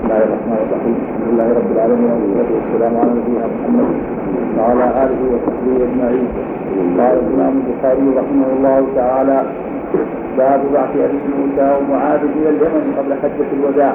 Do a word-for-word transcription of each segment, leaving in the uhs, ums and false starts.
الله الرحمن الرحيم. الحمد لله رب العالمين والصلاة والسلام على نبينا محمد وعلى آله وصحبه أجمعين. قال الإمام البخاري رحمه الله تعالى: باب بعث أبي موسى ومعاذ إلى اليمن قبل حجة الوداع.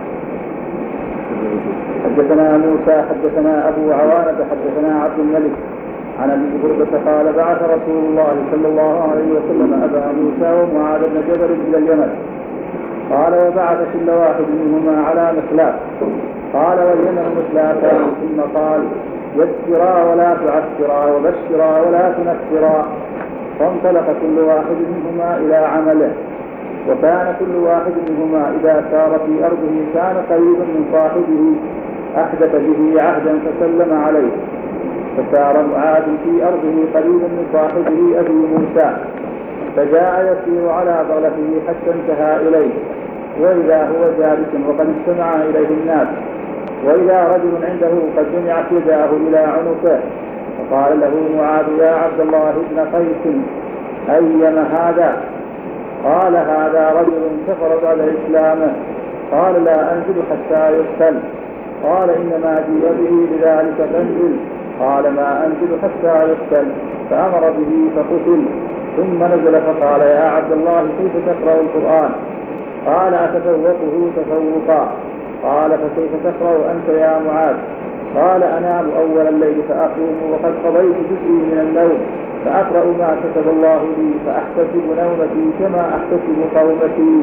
حدثنا موسى حدثنا أبو عوانة حدثنا عبد الملك عن أبي بردة قال: بعث رسول الله صلى الله عليه وسلم أبا موسى ومعاذ بن جبل إلى اليمن. قال: وبعث كل واحد منهما على مخلاف. قال: واليمن مخلافان. ثم قال: يسرا ولا تعسرا وبشرا ولا تنفرا. فانطلق كل واحد منهما إلى عمله. وكان كل واحد منهما إذا سار في أرضه كان قريبا من صاحبه أحدث به عهدا فسلم عليه. فسار معاذ في أرضه قريبا من صاحبه أبي موسى، فجاء يسير على بغلته حتى انتهى إليه، وإذا هو جالس وقد استمع إليه الناس، وإذا رجل عنده قد جمعت يداه إلى عنقه، فقال له معاذ: يا عبد الله بن قيس، أيما هذا؟ قال: هذا رجل كفر بعد إسلامه. قال: لا أنزل حتى يقتل. قال: إنما جيء به لذلك فانزل. قال: ما أنزل حتى يقتل. فأمر به فقتل. ثم نزل فقال: يا عبد الله، كيف تقرأ القرآن؟ قال: أتفوقه تفوقا. قال: فكيف تقرأ أنت يا معاذ؟ قال: أنام أول الليل فأقوم وقد قضيت جزئي من النوم، فأقرأ ما كتب الله لي، فأحتسب نومتي كما أحتسب قومتي.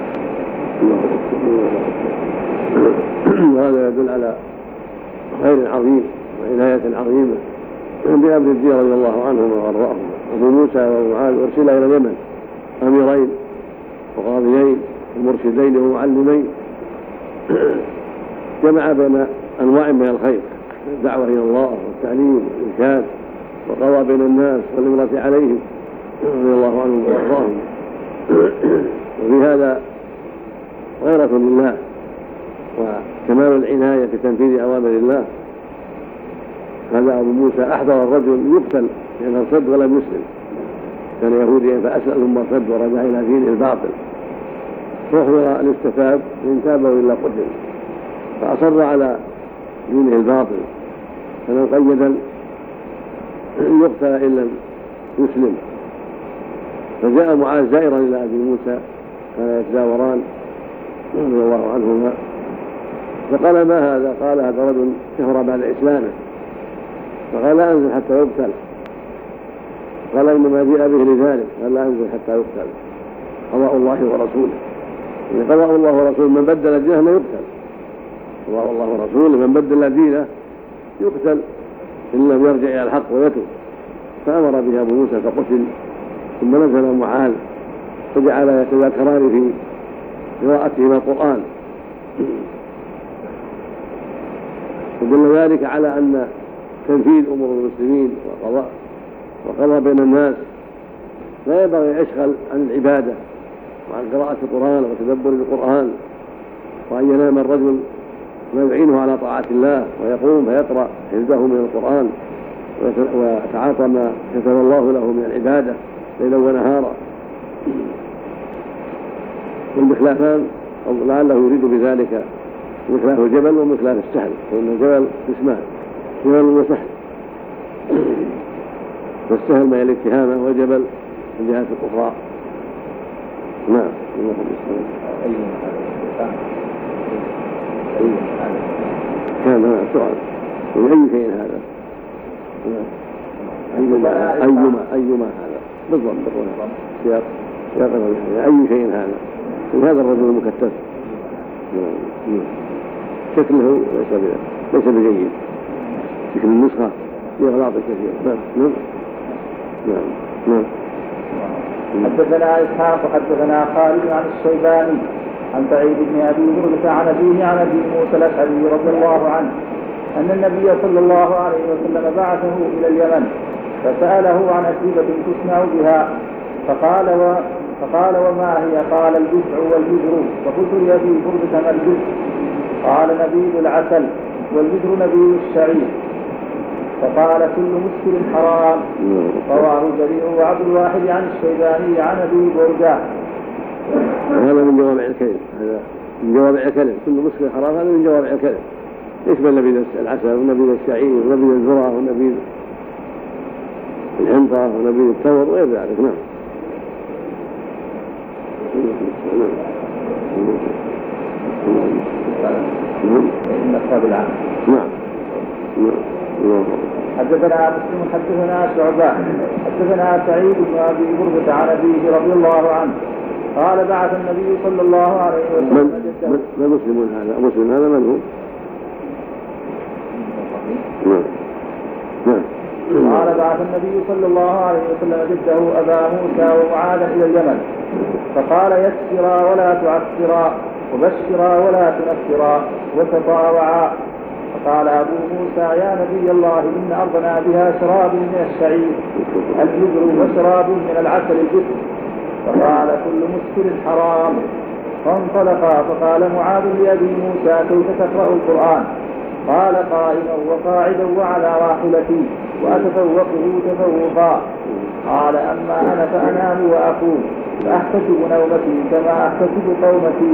وهذا يدل على خير عظيم وعناية عظيمة بأبي الدين رضي الله عنهم وأرضاهم. أبو موسى ومعاذ أرسل إلى اليمن أميرين وقاضيين ومرشدين ومعلمين، جمع بين أنواع من الخير: الدعوة إلى الله والتعليم والإرشاد والقضاء بين الناس والإمرة عليهم رضي الله عنهم وأرضاهم. وفي هذا غيرة لله وكمال العناية في تنفيذ أوامر الله. هذا أبو موسى أحضر الرجل يقتل لأنه ارتد ولم يسلم، كان يهوديا فأسلم ثم ارتد ورجع إلى دينه الباطل، فأحضر الاستتاب إن تابوا إلا قتل، فأصر على دينه الباطل، فلو قيدا يقتل إن لم يسلم. فجاء معاذ زائرا إلى أبي موسى، كان يتزاوران رضي الله عنهما، فقال: ما هذا؟ قال: هذا رجل كفر بعد إسلامه. فقال: لا أنزل حتى يقتل. قال: إنما جاء به لذلك. قال: لا أنزل حتى يقتل. قضاء الله ورسوله، إن قضاء الله ورسوله من بدل دينه يقتل. قضاء الله ورسوله من بدل دينه يقتل إن لم يرجع إلى الحق ويتوب. فأمر به أبو موسى فقتل. ثم نزل معاذ فجعل يتذاكران في قراءتهما القرآن. ودل ذلك على أن تنفيذ أمور المسلمين وقضاء وقضاء بين الناس لا ينبغي يشغل عن العبادة وعن قراءة القرآن وتدبر القرآن، وأن ينام الرجل ما يعينه على طاعة الله ويقوم فيقرأ حفظه من القرآن ويتعاطى ما كتب الله له من العبادة ليلا ونهارا. والمخلافان لعله يريد بذلك مخلاف الجبل ومخلاف السهل، فإن الجبل اسمان: جبل وسهل. والسهل ما يلي اتهامه، والجبل من جهة الأخرى. نعم. كان هذا سؤال: من أي شيء هذا؟ أيما أيما أيما هذا بالضبط. سياق سياق أي شيء هذا؟ وهذا الرجل المكتف شكله ليس ليس بجيد، شكل النسخة فيه غلاط كثير. نعم نعم نعم. حدثنا إسحاق حدثنا خالد عن الشيباني عن سعيد بن أبي بردة عن أبيه عن أبي موسى الأشعري رضي الله عنه أن النبي صلى الله عليه وسلم بعثه إلى اليمن، فسأله عن أشربة تسمع بها، فقال و فقال: وما هي؟ قال: الجزع والبدر. فقلت لأبي بردة: ما الجزع؟ قال: نبيذ العسل، والبدر نبيذ الشعير. فقال: كل مسكر حرام. رواه جرير وعبد الواحد عن الشيباني عن أبي بردة. هذا من جوامع الكلم، هذا من جوامع الكلم، كل مسكر حرام هذا من جوامع الكلم، يشمل نبيذ العسل ونبيذ الشعير ونبيذ الذرة ونبيذ الحنطة ونبيذ التمر وغير ذلك. نعم. نعم. نعم. حدثنا مسلم حدثنا شعبة حدثنا سعيد بن ابي بردة عن ابيه رضي الله عنه قال بعث النبي صلى الله عليه وسلم من من مسلم هذا مسلم هذا من هو؟ نعم. نعم. قال بعث النبي صلى الله عليه وسلم جده ابا موسى ومعاذا الى اليمن فقال يسرا ولا تعسرا وبشرا ولا تنفرا وتطاوعا. فقال أبو موسى يا نبي الله إن أرضنا بها شراب من الشعير الجزر وشراب من العسل الجزر. فقال كل مسكر حرام. فانطلقا فقال معاذ لأبي موسى كيف تقرأ القرآن؟ قال قائما وقاعدا وعلى راحلتي وأتفوقه تفوقا. قال أما أنا فأنام وأقوم فأحتسب نومتي كما أحتسب قومتي.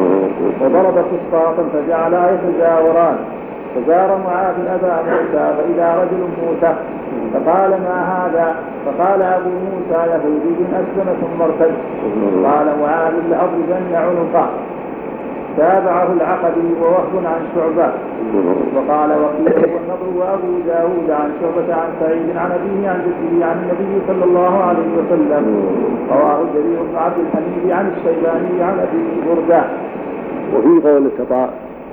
وضرب قسطاطا فجعلا يتجاوران. فزار معاذ أبا موسى فإذا رجل موسى فقال ما هذا؟ فقال أبو موسى يهودي أسلم ثم ارتد. قال معاذ لأضربن عنقه. تابعه العقدي ووهب عن شعبة. وقال وقيل والنضر وأبو داود عن شعبة عن سعيد عن أبيه عن جده عن النبي صلى الله عليه وسلم. رواه جرير بن عبد الحميد عن الشيباني عن أبي بردة. وفي قول التطاوع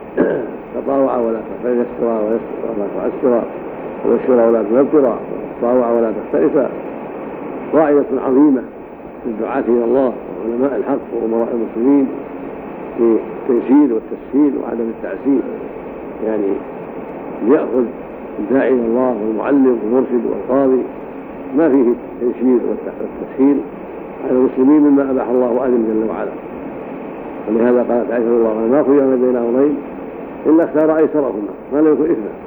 تطاوع ولا تيسرا ولا تعسرا وبشرا ولا تنفرا وتطاوع ولا تختلفا قاعدة عظيمة للدعاة إلى الله وعلماء الحق وأمراء المسلمين في التيسير والتسهيل وعدم التعسير. يعني يأخذ الداعي إلى الله والمعلم والمرشد والقاضي ما فيه التيسير والتسهيل على المسلمين مما أباح الله أعلم جل وعلا. ولهذا قالت عائشة رضي الله عنها ما خيرنا بين أمرين إلا اختار أيسرهما ما لم يكن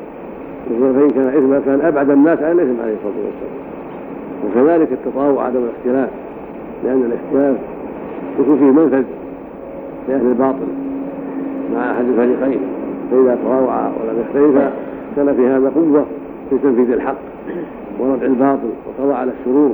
إثما، فإن كان إثما كان أبعد الناس عن الإثم عليه الصلاة والسلام. وكذلك التطاوع عدم الاختلاف، لأن الاختلاف يكون فيه منفذ لأهل الباطل مع أحد الفريقين، فإذا تطاوعا ولم يختلفا كان في هذا قوة في تنفيذ الحق ورفع الباطل وقضاء على الشرور.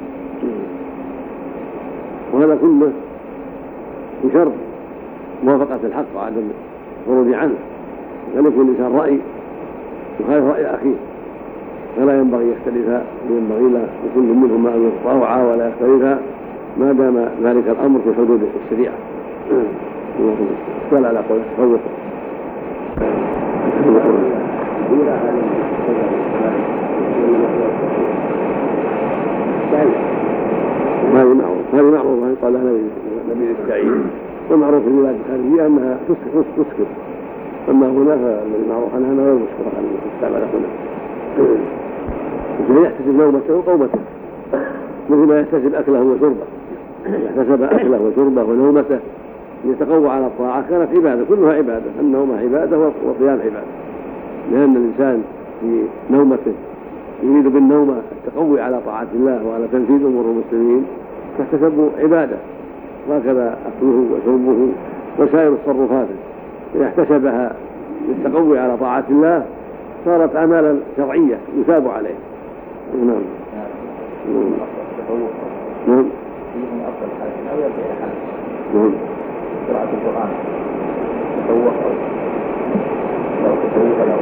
وهذا كله بشرط موافقة الحق وعدم الخروج عنه. لم يكن الإنسان رأي يخالف رأي أخيه فلا ينبغي يختلفا، ينبغي لكل منهما أن يتطاوعا ولا يختلفا ما دام ذلك الأمر في حدود الشريعة. قال على قول التفوق هذه معروف هذه معروف أن قال نبي الشعير، والمعروف في البلاد الخارجية أنها تسكر، أما هنا فالذي معروف عنها أنها غير مسكرة عن المستعمل هنا. الجميع يحتسب نومته وقومته مثل ما يحتسب أكله وشربه، يحتسب أكله وشربه ونومته يتقوى على الطاعة كانت عبادة، كلها عبادة، النوم عبادة والقيام عبادة، لأن الإنسان في نومته يريد بالنوم التقوي على طاعة الله وعلى تنفيذ أمور المسلمين تحتسب عبادة، وهكذا أكله وشربه وسائر تصرفاته إذا احتسبها للتقوي على طاعة الله صارت أعمالا شرعية يثاب عليه. نعم. نعم. نعم. قراءة القرآن تفوق أو تفوق أو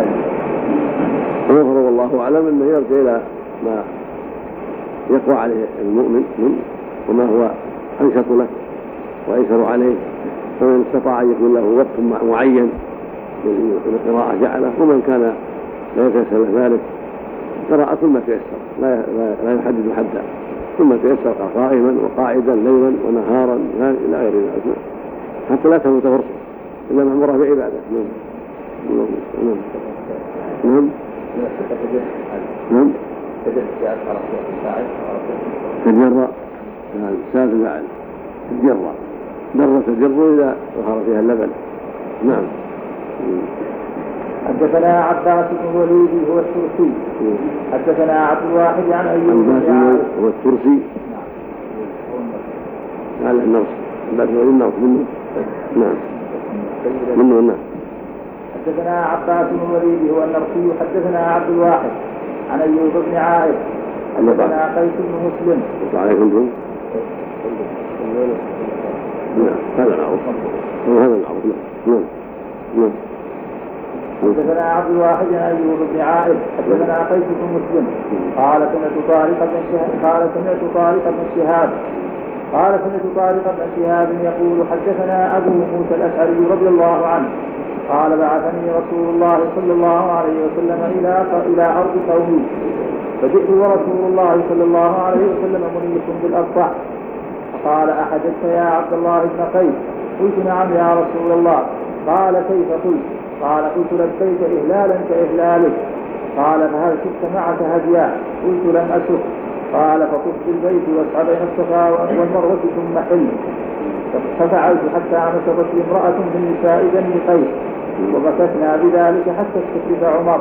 تفوق والله أعلم أنه يرجع إلى ما يقوى عليه المؤمن وما هو أنشط له وأيسر عليه، فمن استطاع أن يكون له وقت معين للقراءة جعله، ومن كان لا يتيسر ذلك قراءة ثم تيسر لا, لا يحدد حدا، ثم تيسر قائما وقاعدا ليلا ونهارا إلى غير ذلك حتى لا تفوت فرصة إلا معمورة بعبادة. نعم. نعم. نعم. نعم. تجرى السادس بعد تجرى درة تجر إذا ظهر فيها اللبن. نعم. حدثنا عباس بن الوليد هو الترسي حدثنا عبد الواحد عن أيوب هو الترسي على النص بعد ما النص منه. نعم. منه الناس. حدثنا عباس بن الوليد هو النرسي حدثنا عبد الواحد عن أيوب بن عائد حدثنا قيس بن مسلم. عليكم هذا العروض هذا العروض نعم نعم. حدثنا عبد الواحد عن أيوب بن عائد حدثنا قيس بن مسلم قال سمعت طارق بن شهاب قال سمعت طارق بن شهاب قال سمعت طارق بن شهاب يقول حدثنا أبو موسى الأشعري رضي الله عنه قال بعثني رسول الله صلى الله عليه وسلم إلى إلى أرض قومي فجئت ورسول الله صلى الله عليه وسلم منيف بالأرصع فقال أحدثت يا عبد الله بن قيس؟ قلت نعم يا رسول الله. قال كيف قلت؟ قال قلت لبيك إهلالا كإهلالك. قال فهل شفت معك هديا؟ قلت لم أشف. قال فطف بالبيت واسعى بين الصفا والمروة ثم حل. ففعلت حتى مسكت لي امرأة من نساء بني قيس وبكتنا بذلك حتى استخلف عمر.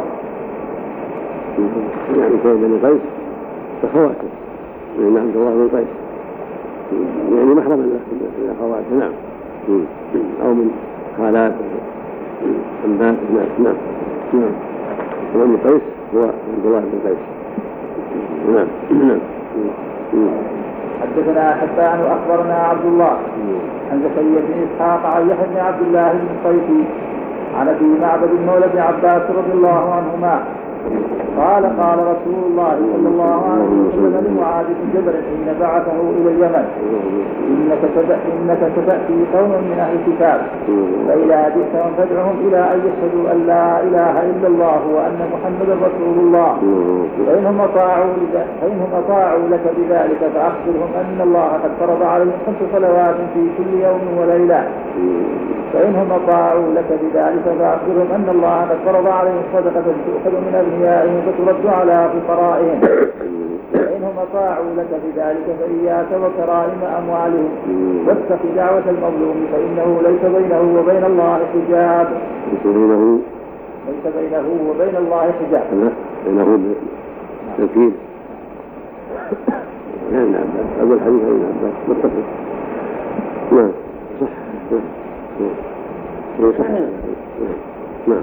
يعني كان بني قيس فخواته من عبد الله بن قيس يعني محرم له من أخواته نعم أو من خالات أنبات ناس نعم نعم وابن قيس هو عبد الله بن قيس نعم نعم. حدثنا حبان أخبرنا عبد الله عن زكريا بن إسحاق عن يحيى بن عبد الله بن قيس عن أبي معبد مولى بن عباس رضي الله عنهما قال قال رسول الله صلى الله عليه وسلم لمعاذ بن جبل حين بعثه إلى اليمن إنك ستأتي قوما من أهل الكتاب فإذا جئتهم فادعهم إلى أن يشهدوا أن لا إله إلا الله وأن محمدا رسول الله فإنهم أطاعوا فإنهم أطاعوا لك بذلك فأخبرهم أن الله قد فرض عليهم خمس صلوات في كل يوم وليلة فإنهم أطاعوا لك بذلك فأخبرهم أن الله قد فرض عليهم صدقة تؤخذ من أغنيائهم فترد على فقرائهم فإنهم أطاعوا لك بذلك فإياك وكرائم أموالهم واتق دعوة المظلوم فإنه ليس بينه وبين الله حجاب. ليس بينه وبين الله حجاب. بينه تأكيد. نعم نعم أول حديث عن عباس متفق. نعم صح نعم صح نعم.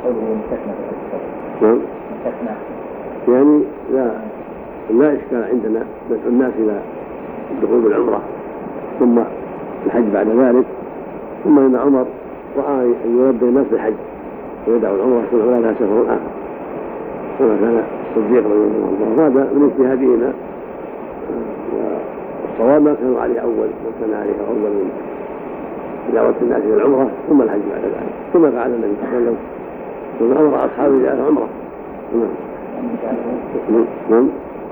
نعم يعني لا لا إشكال عندنا ندعو الناس إلى الدخول بالعمرة ثم الحج بعد ذلك ثم إن عمر رأى أن يربي الناس بالحج ويدعو العمرة والعمرة لها سفر آخر كما كان الصديق رضي الله عنه هذا من اجتهادهما والصواب ما كانوا عليه أول ما كان عليه أول من دعوة الناس إلى العمرة ثم الحج بعد ذلك ثم فعل النبي صلى الله عليه وسلم ثم أمر أصحابه إلى العمرة. نعم نعم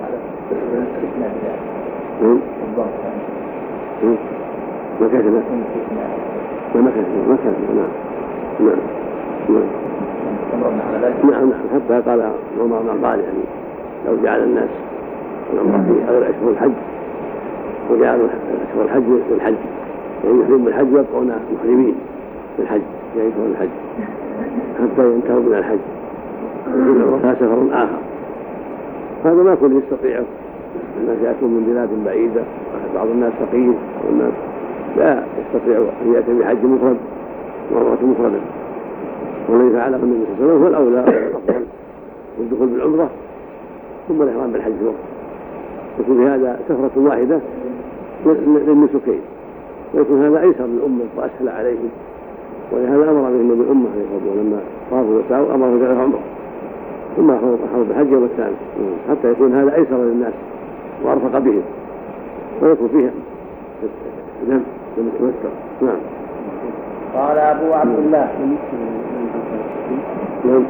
ما كان ما كان ما كان نعم نعم نعم نعم حتى قال عمر ما قال يعني لو جعل الناس العمرة في غير أشهر الحج وجعلوا أشهر الحج والحج يعني يحرم بالحج ويبقون محرمين بالحج يعيشون الحج حتى ينتهوا من الحج ويجعلوا سفر آخر هذا ما كل يستطيعه الناس يأتون من بلاد بعيدة بعض الناس فقير بعض الناس لا يستطيع أن يأتي بحج مفرد وعمرة مفردة والذي فعله النبي صلى الله عليه وسلم هو الأولى والأفضل والدخول بالعمرة ثم الإحرام بالحج وقت يكون في هذا سفرة واحدة للنسكين ويكون هذا أيسر للأمة وأسهل عليهم ولهذا أمر به النبي الأمة لما طافوا وسعوا أمر بجعل عمرة ثم أحرموا بالحج يوم الثاني حتى يكون هذا أيسر للناس وأرفق بهم ويكون فيها دم دم التمتع. نعم. قال أبو عبد الله نعم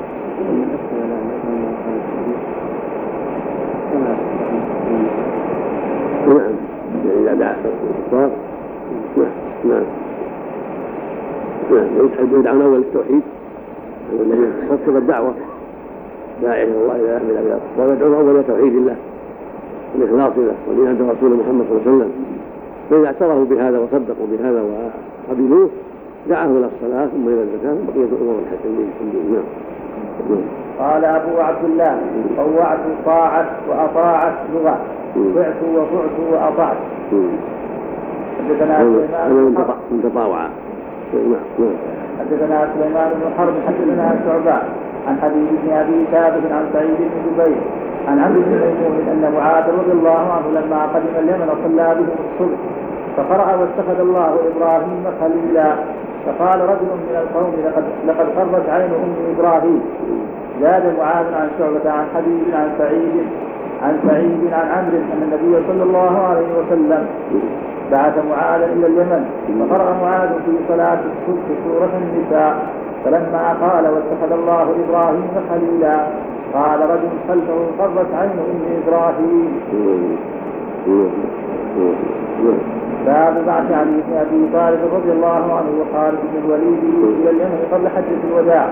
نعم إذا دعا الكفار نعم نعم يدعون أول التوحيد الذي يخصص الدعوة لا إله إلا الله لا إله إلا الله ويدعون أول توحيد الله والإخلاص له ولهذا رسول محمد صلى الله عليه وسلم فإذا اعترفوا بهذا وصدقوا بهذا وقبلوه دعاه إلى الصلاة ثم إلى الزكاة بقية أمور الحج. نعم. قال أبو عبد الله طوعت طاعت وأطاعت لغة طعت وطعت وأطعت. حدثنا سليمان من تطاوع. نعم. حدثنا سليمان بن حرب حدثنا شعبة عن حبيب بن ابي ثابت عن سعيد بن جبير عن عبد بن ميمون ان معاذ رضي الله عنه لما قدم اليمن صلى بهم الصبح فقرأ واتخذ الله ابراهيم خليلا فقال رجل من القوم لقد لقد قرت عين ام ابراهيم. زاد معاذ عن شعبة عن حبيب عن سعيد عن سعيد عن عمرو ان النبي صلى الله عليه وسلم بعث معاذ الى اليمن فقرأ معاذ في صلاة الصبح سورة النساء فلما قال واتخذ الله ابراهيم خليلا قال رجل خلفه قرت عين ام ابراهيم. باب بعث علي بن ابي طالب رضي الله عنه وخالد بن الوليد الى اليمن قبل حجة الوداع.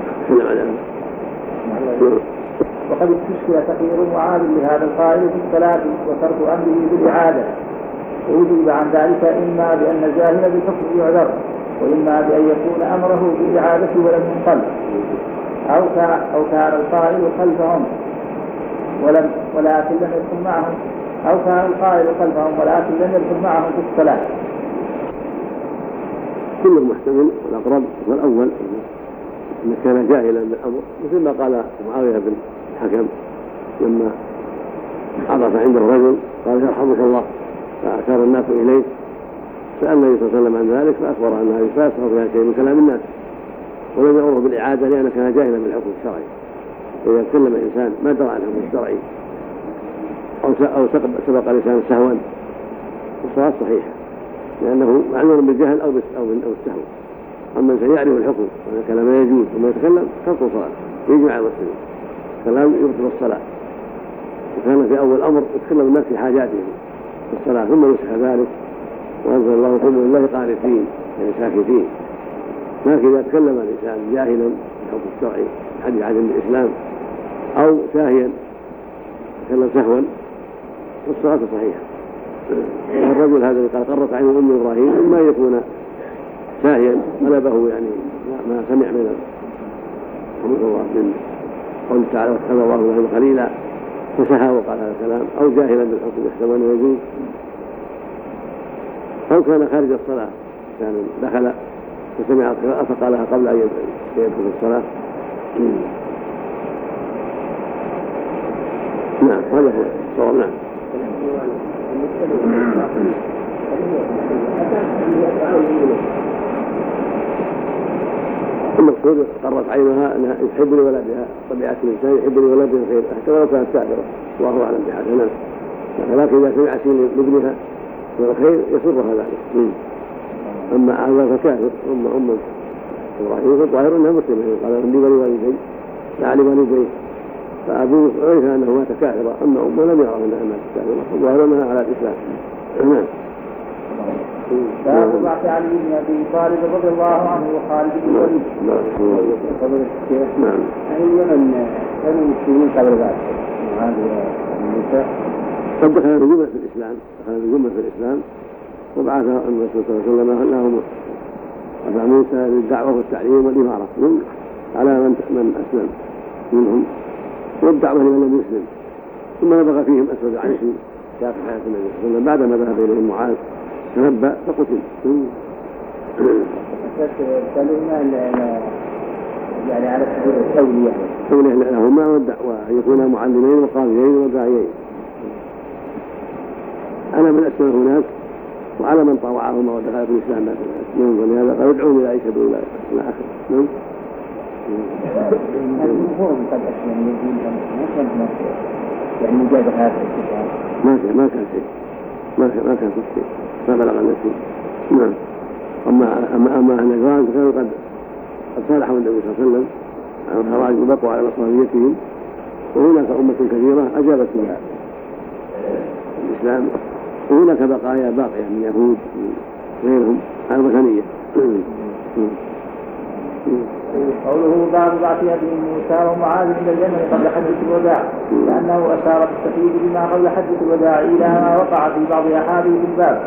وقد استشكل تخيير معاذ لهذا القائل في الصلاة وترك امره بالاعادة، وأجيب عن ذلك إما بأن الجاهل بالحكم يعذر وإما بأن يكون أمره بالإعادة ولم ينقل أو كان أو كان القائل خلفهم ولم ولكن لم يكن معهم أو كان القائل خلفهم ولكن لم يكن معهم في الصلاة. كل محتمل والأقرب والأول إن كان جاهلا بالأمر مثل ما قال معاوية بن الحكم لما عرف عنده رجل قال يرحمك الله فأشار الناس إليه سأل النبي صلى الله عليه وسلم عن ذلك فأخبر أنها لا يصح فيها شيء من كلام الناس ولم يأمره بالإعادة لأنه كان جاهلا بالحكم الشرعي. إذا تكلم الإنسان ما درى عن الحكم الشرعي أو سبق الإنسان سهوا الصلاة صحيحة لأنه معلوم بالجهل أو بالسهو. أما الإنسان يعرف الحكم وأن الكلام لا يجوز وما يتكلم تبطل صلاة يجمع المسلمين كلام يبطل الصلاة. وكان في أول أمر يتكلم الناس في حاجاتهم في الصلاة ثم نسخ ذلك وأنزل الله قوموا لله قانتين يعني ساكتين. لكن إذا تكلم الإنسان جاهلا بالحكم الشرعي حديث عن الإسلام أو ساهيا تكلم سهوا والصلاة صحيحة. الرجل هذا اللي قال قرت عين أم إبراهيم إما يكون ساهيا غلبه يعني ما سمع من رحمه الله من قول تعالى واتخذ الله ابراهيم خليلا فسهى وقال هذا الكلام او جاهلا بالحكم يحسب انه يجوز او كان خارج الصلاه كان دخل فسمع القراءه فقالها قبل ان يدخل الصلاه. نعم هذا هو الصواب. نعم المقصود قرت عينها انها يحب لولدها طبيعه الانسان يحب لولدها الخير حتى ولو كانت كافره الله اعلم بحالها. ولكن اذا سمعت لابنها والخير يسرها ذلك. اما اباها فكافر ام ام ابراهيم فالظاهر انها مسلمه قال اني ولوالدي لا لوالديه فابوه عرف انه مات كافرا اما امه لم يعرف انها ماتت كافره فالظاهر انها على الاسلام. نعم. باب بعث علي بن ابي طالب رضي الله عنه وخالد بن الوليد. نعم. اليمن كانوا المسلمين قبل ذلك وهذه النساء قد دخل الجمله في الاسلام دخل الجمله في الاسلام وبعث الرسول صلى الله عليه وسلم لهم أبا موسى للدعوه والتعليم والاماره من على من من اسلم منهم والدعوه لمن لم يسلم ثم نبغى فيهم اسود عنسي شاف حياه النبي صلى الله عليه وسلم بعدما ذهب اليهم معاذ تنبأ فقتل. يعني على سبيل التولية تولية لهما والدعوة أن يكونا معلمين وقاضيين وداعيين. أنا من أسمى هناك وعلى من طاوعهما ودخل في الإسلام بعد ذلك. ولهذا قال ادعوني لا يشهدوا إلى آخر. نعم. الجمهور قد أسلم من الدين يعني مجابة هذا الكتاب ما كان ما كان شيء ما كان ما كان شيء ما بلغ النسي. نعم. أما أما أما النجران كانوا قد قد صالحوا النبي صلى الله عليه وسلم عن الخراج وبقوا على نصرانيتهم وهناك أمة كثيرة أجابت بها الإسلام وهناك بقايا باقية من يهود غيرهم على الوثنية. قوله باب بعث ابي موسى ومعاذ الى اليمن قبل حجة الوداع لأنه أشار بالتقييد بما قبل حجة الوداع إلى ما وقع في بعض أحاديث الباب.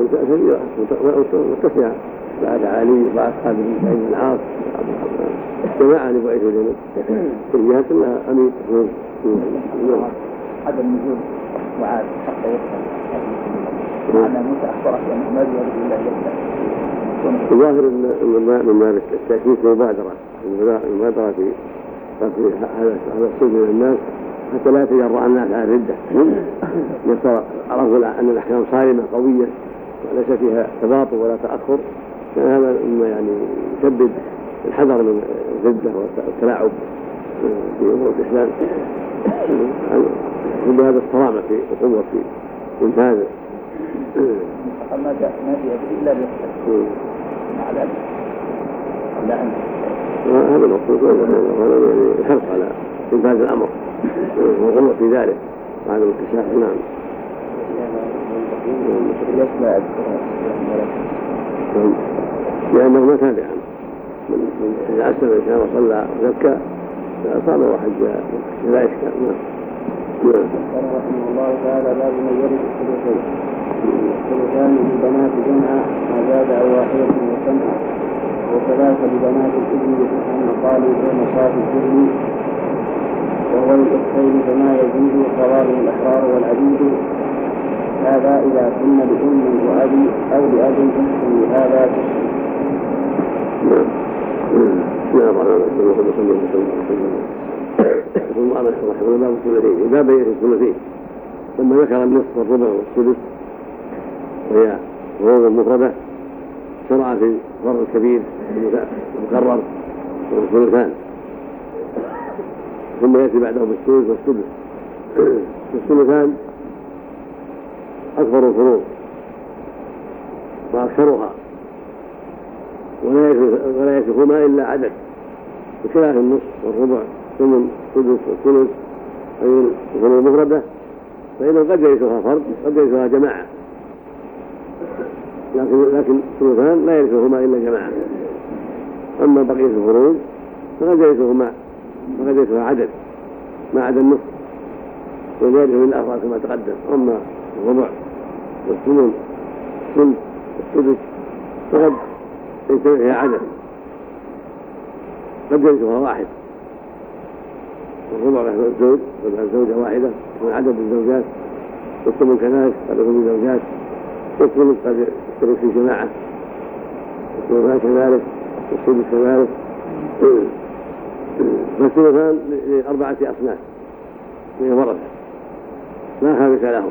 وتسع بعد علي وأصحاب بن سعيد بن العاص جماعة لبعيد الجنوب في جهة لها أمين هذا النزول وعاد حتى يفهم معنى موسى أخبرك أنه ما بيده إلا يفهم. الظاهر أن من ذلك التأكيد في المبادرة المبادرة في هذا هذا الصوت من الناس حتى لا يتجرأ الناس على الردة عرفوا أن الأحكام صارمة قوية وليس فيها تباطؤ ولا تأخر، كان هذا مما يعني يسبب الحذر من الردة والتلاعب في أمور الإسلام. هذا الصرامة في القوة في إنفاذ ما جاء ما جاء إلا بيحصل مع ذلك لا أنت هذا المقصود وهذا يعني الحرص على إنفاذ الأمر والقوة في ذلك بعد الانكشاف. نعم. لأنه ما تابع من إذا أسلم الإنسان وصلى وزكى فأصاب وحج لا إشكال. قال رحمه الله تعالى باب من يرث الثلثين. الثلثان للبنات جمعا ما زاد أو واحدة وسمعا، وثلاثة لبنات الابن كما قالوا بين صاف الجهل، وهو للأختين فما يزيد قضاء الأحرار والعبيد. هذا إذا كن لأم وأبي أو لأب أم هذا تشرك. نعم. ثم أنا رحمه الله باب الثلثين باب يرث الثلثين ثم ذكر النصف والربع والسدس وهي فروض مفردة شرع في فرض الكبير المكرر والثلثان، ثم يأتي بعده بالثلث والسدس. الثلثان أكبر الفروض وأكثرها ولا يكفهما إلا عدد، بخلاف النصف والربع ثمن سدس والثلث أي الفروض المفردة فإنه قد يرثها فرد قد يرثها جماعة، لكن لكن الثلثان لا يرثهما إلا جماعة. أما بقية الفروض فقد يرثهما فقد يرثها عدد ما عدا النصف وذلك من الأفراد كما تقدم. أما الربع والثمن والثلث والسدس فقد يرثها عدد قد يرثها واحد، والربع له الزوج وله زوجة واحدة من عدد الزوجات، والثمن كذلك قد يكون زوجات، والثلث قد يشترك في جماعة، والثلثان كذلك والسدس كذلك. فالثلثان لأربعة أصناف من الورثة لا خامس لهم،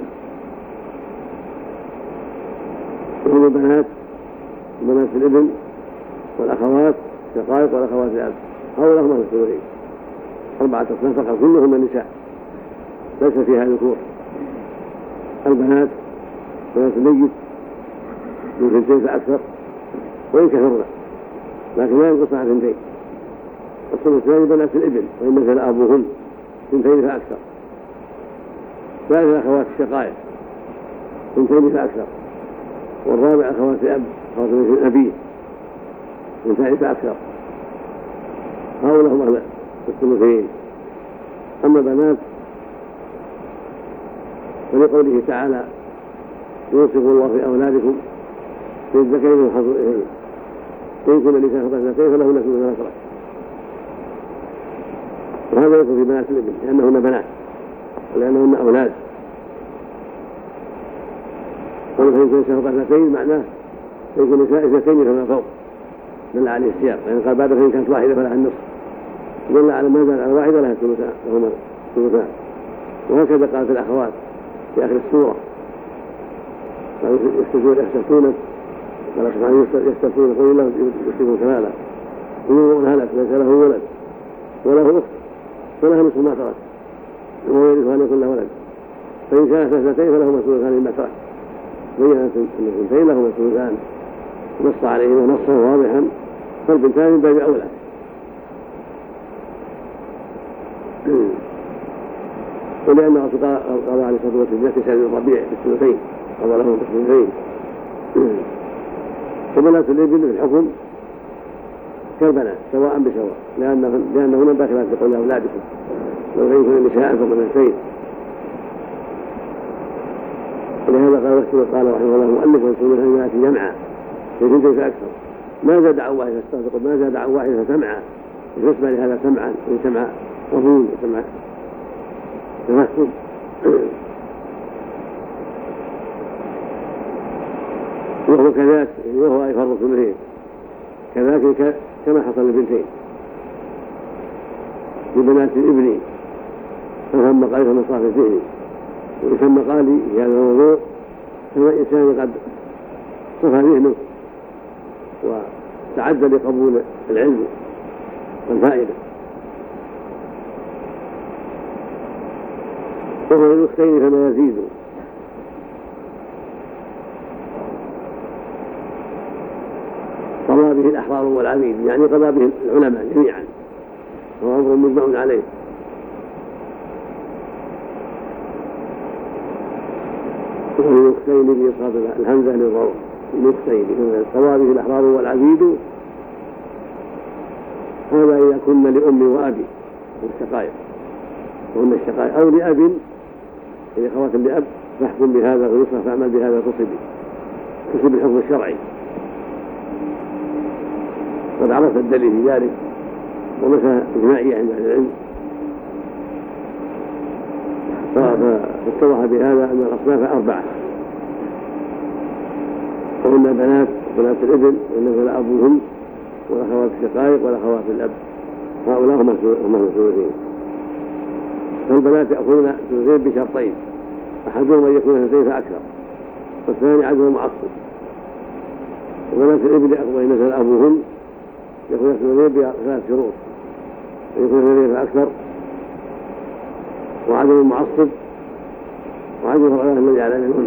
وهم البنات وبنات الابن والأخوات شقائق والأخوات الأب أو لهما الثلثين، أربعة أصناف فقط كلهم النساء ليس فيها ذكور. البنات بنات الميت من ثنتين فأكثر وإن كثرنا لكن لا ينقص عن ثنتين. الثلثان بنات الابن وإن مثل أبوهن ثنتين فأكثر. ثالث أخوات الشقائق ثنتين فأكثر. والرابع أخوات الأب أخوات الأبي ثنتين فأكثر، هؤلاء هم الثلثين. أما بنات فلقوله تعالى يوصف الله في أولادكم للذكر مثل حظ الأنثيين إن كن نساء فوق اثنتين فلهن ثلث ما ترك، وهذا يكون في بنات الابن لأنهن بنات ولأنهن أولاد. قالوا فإن كن نساء فوق اثنتين معناه فإن كن نساء اثنتين فما فوق دل عليه السياق، لأن قال بعد فإن كانت واحدة فلها النصف دل على ما زال على واحدة لها الثلثان لهما الثلثان. وهكذا قالت الأخوات في آخر السورة يستفتونك قال سبحانه يستفتونك قل الله يفتيكم كلالا يقولون هلك ليس له ولد وله أخت فلها نصف ما ترك وهو يرث أن يكون له ولد فإن كانت اثنتين فلهما الثلثان مما ترك، بين أن اثنتين لهما الثلثان نص عليهما نصا واضحا فالبنتان من باب أولى. ولأن الرسول قال عليه الصلاة والسلام تسعة الربيع في الثلثين قضى لهم الثلثين. فبنات الابن في الحكم كالبنات سواء بسواء لأنهن داخلات في قول أولادكم لو كان يكون النساء فوق الاثنتين. ولهذا قال رسول قال رحمه الله مؤلف رسول الله جمعا في ثنتين فأكثر ما زاد عن واحدة استغفر ما زاد عن واحدة فسمعا يسمع لهذا سمعا ويسمع قبول وسمع تمثل. وهو كذاك وهو يفرق الاثنين كذلك كما حصل للبنتين لبنات الابن فهم قال من صاف الذهن ويسمى قالي في هذا الموضوع هو إنسان قد صفى ذهنه وتعدى لقبول العلم والفائدة. وهو للأختين فما يزيد قضى به الأحرار والعبيد يعني قضى به العلماء جميعا وهو أمر مجمع عليه. للأختين بإصابة الهمزة للضوء للأختين قضى به الأحرار والعبيد هذا إذا كن لأم وأبي والشقائق وهن الشقائق أو لأب إذا خوات لأب فاحكم بهذا ويصرف فاعمل بهذا تصبي تصب الحكم الشرعي. قد عرف الدليل في ذلك ومسألة إجماعية عند أهل العلم فاتضح بهذا أن الأصناف أربعة وهن بنات بنات الابن وإن لا أبوهم والأخوات الشقائق والأخوات الأب هؤلاء هم الثلثين. فالبنات يأخذون ثلثين بشرطين أحدهما أن يكون ثلثين فأكثر والثاني عدم معصب. وبنات الابن يأخذون مثل أبوهم يكون ثلثين بثلاث شروط أن يكون ثلثين فأكثر وعدم المعصب وعدم الرعاية الذي على منهن.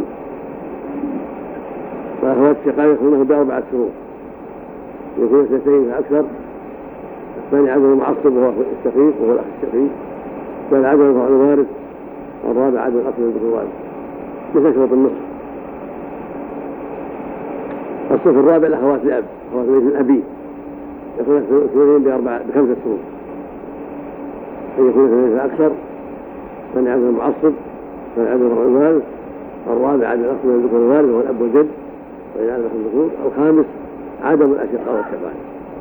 والأخوات الشقائق يكونه بأربعة شروط يكون اثنتين فأكثر الثاني عدم المعصب وهو الشقيق وهو الأخ الشقيق الثالث عدم الفعل الوارث والرابع عدم الأصل والذكر الوارث مثل شروط النصف. الصف الرابع الأخوات الأب أخوات بيت الأبي يكون اثنين بأربعة بخمسة شروط أن يكون اثنين فأكثر الثاني عدم المعصب الثاني عدم الفعل الوارث الرابع عدم الأصل والذكر الوارث وهو الأب والجد وإذا عدم الذكور الخامس عدم الأشقاء والشقائق.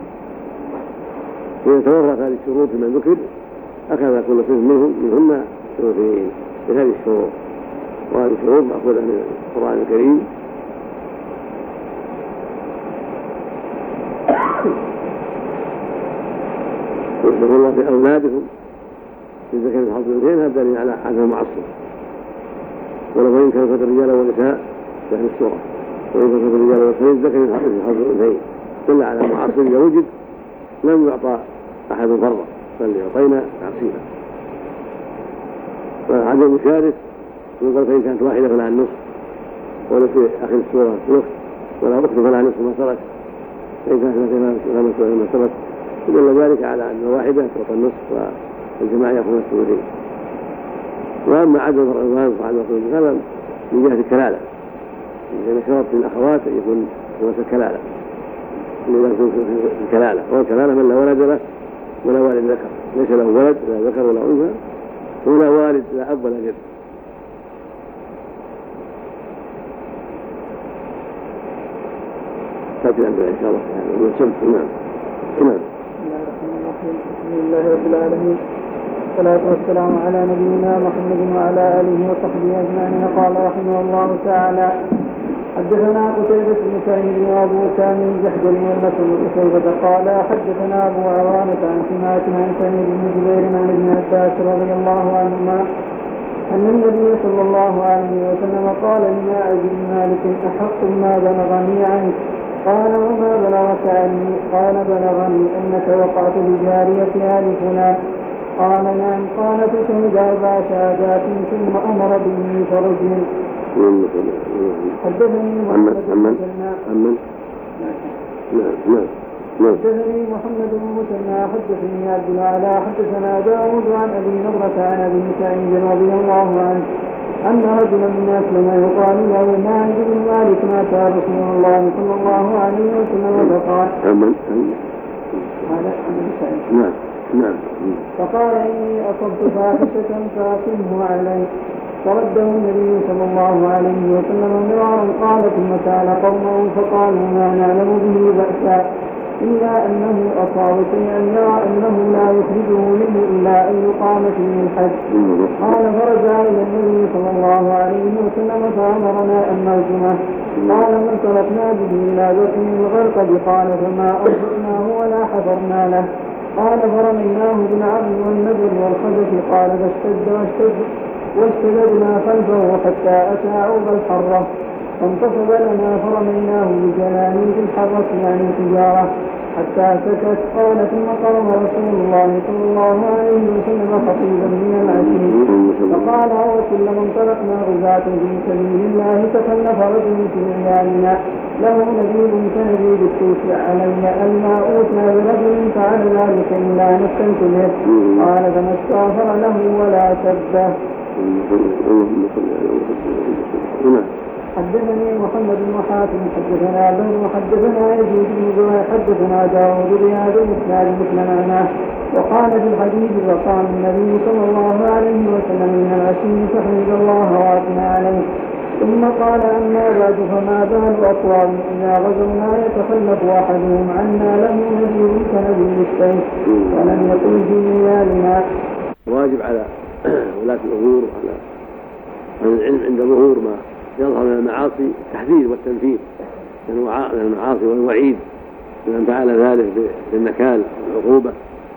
وإذا توفرت هذه الشروط من ذكر أخذ كل صنف منهم منهن ثلثين بهذه الشروط وهذه الشروط مأخوذة من القرآن الكريم. يذكر الله في أولادكم في ذكر الحظ الثلثين هذا دليل على عدم المعصب. ولو إن كان ذكر الرجال والنساء فهي السورة وإن كان ذكر الرجال والنساء ذكر الحظ الثلثين دل على المعصب إذا وجد لم يعطى أحد فرضا بل يعطينا عصيبا. وعدم المشارك يقول فإن كانت واحدة فلها النصف ولكن أخي السورة نصف ولا أخت فلها نصف ما ترك فإن كانت فلها نصف ما ترك يدل ذلك على أن واحدة تعطى النصف والجماعة يأخذون الثلثين. وأما عدم فرع الوارث وعدم الثلثين هذا من جهة الكلالة لأن شرط الأخوات أن يكون هو الكلالة إذا يكون في الكلالة والكلالة من لا ولد له ولا والد ذكر ليس له ولد لا ذكر ولا أنثى ولا والد لا أب ولا جد. تأتي عندنا إن شاء الله نعم نعم. بسم الله رب العالمين والصلاة والسلام على نبينا محمد وعلى آله وصحبه أجمعين. قال رحمه الله تعالى حدثنا قتيبة بن سعيد وأبو كامل الجحدري والنصر بن شيبة قال حدثنا أبو عوانة عن سماعة عن سعيد بن جبير عن ابن عباس رضي الله عنهما أن النبي صلى الله عليه وسلم قال لماعز بن مالك أحق ما بلغني عنك قال وما بلغك عني قال بلغني أنك وقعت بجارية آل فلان قال نعم قال فشهد أربع شهادات ثم أمر به فرجم. حدثني محمد بن مسنى حدثني محمد بن مسنى حدثني عبد الأعلى حدثنا داود عن أبي نضرة عن أبي سعيد رضي الله عنه أن رجلا من أسلم يقال له ماعز بن مالك مات رسول الله صلى الله عليه وسلم فقال هذا أبي سعيد نعم نعم فقال إني أصبت فاحشة فأقمه عليه فرده النبي صلى الله عليه وسلم مرارا قال ثم سأل قومه فقالوا ما نعلم به بأسا إلا أنه أصاب شيئا يرى أنه لا يخرجه منه إلا أن يقام فيه الحج. قال فرجع إلى النبي صلى الله عليه وسلم فأمرنا أن نرجمه. قال من تركنا به إلى بطن الغرقد قال فما أرجعناه ولا حفرنا له. قال فرميناه بالعظم والنبر والخدش قال فاشتد واشتد واشتددنا خلفه حتى أتى عوض الحرة فانتصب لنا فرميناه بجنانيد الحرة يعني الحجارة حتى سكت. قال ثم قام رسول الله صلى الله عليه وسلم خطيبا من العشي فقال وكلما انطلقنا غزاة في سبيل الله تخلف رجل في عيالنا له نبيل كنبيل السيف علي ألا أوتى برجل فعل ذلك إلا نفتنت به. قال فما استغفر له ولا سبه. حدثني محمد بن حاتم حدثنا بن حدثنا يزيد بن زهير حدثنا داود بهذا الاسناد مثل معناه. وقال في الحديث وقال النبي صلى الله عليه وسلم من العشي فحمد الله واثنى عليه. ثم قال أما بعد فما بال أقوام إذا غزونا يتخلف أحدهم عنا له نذير كنذير السيف ولم يكن في ميالنا. واجب على ولاة الأمور وعلى أهل العلم عند ظهور ما يظهر من المعاصي التحذير والتنفير من المعاصي والوعيد لمن فعل ذلك بالنكال والعقوبة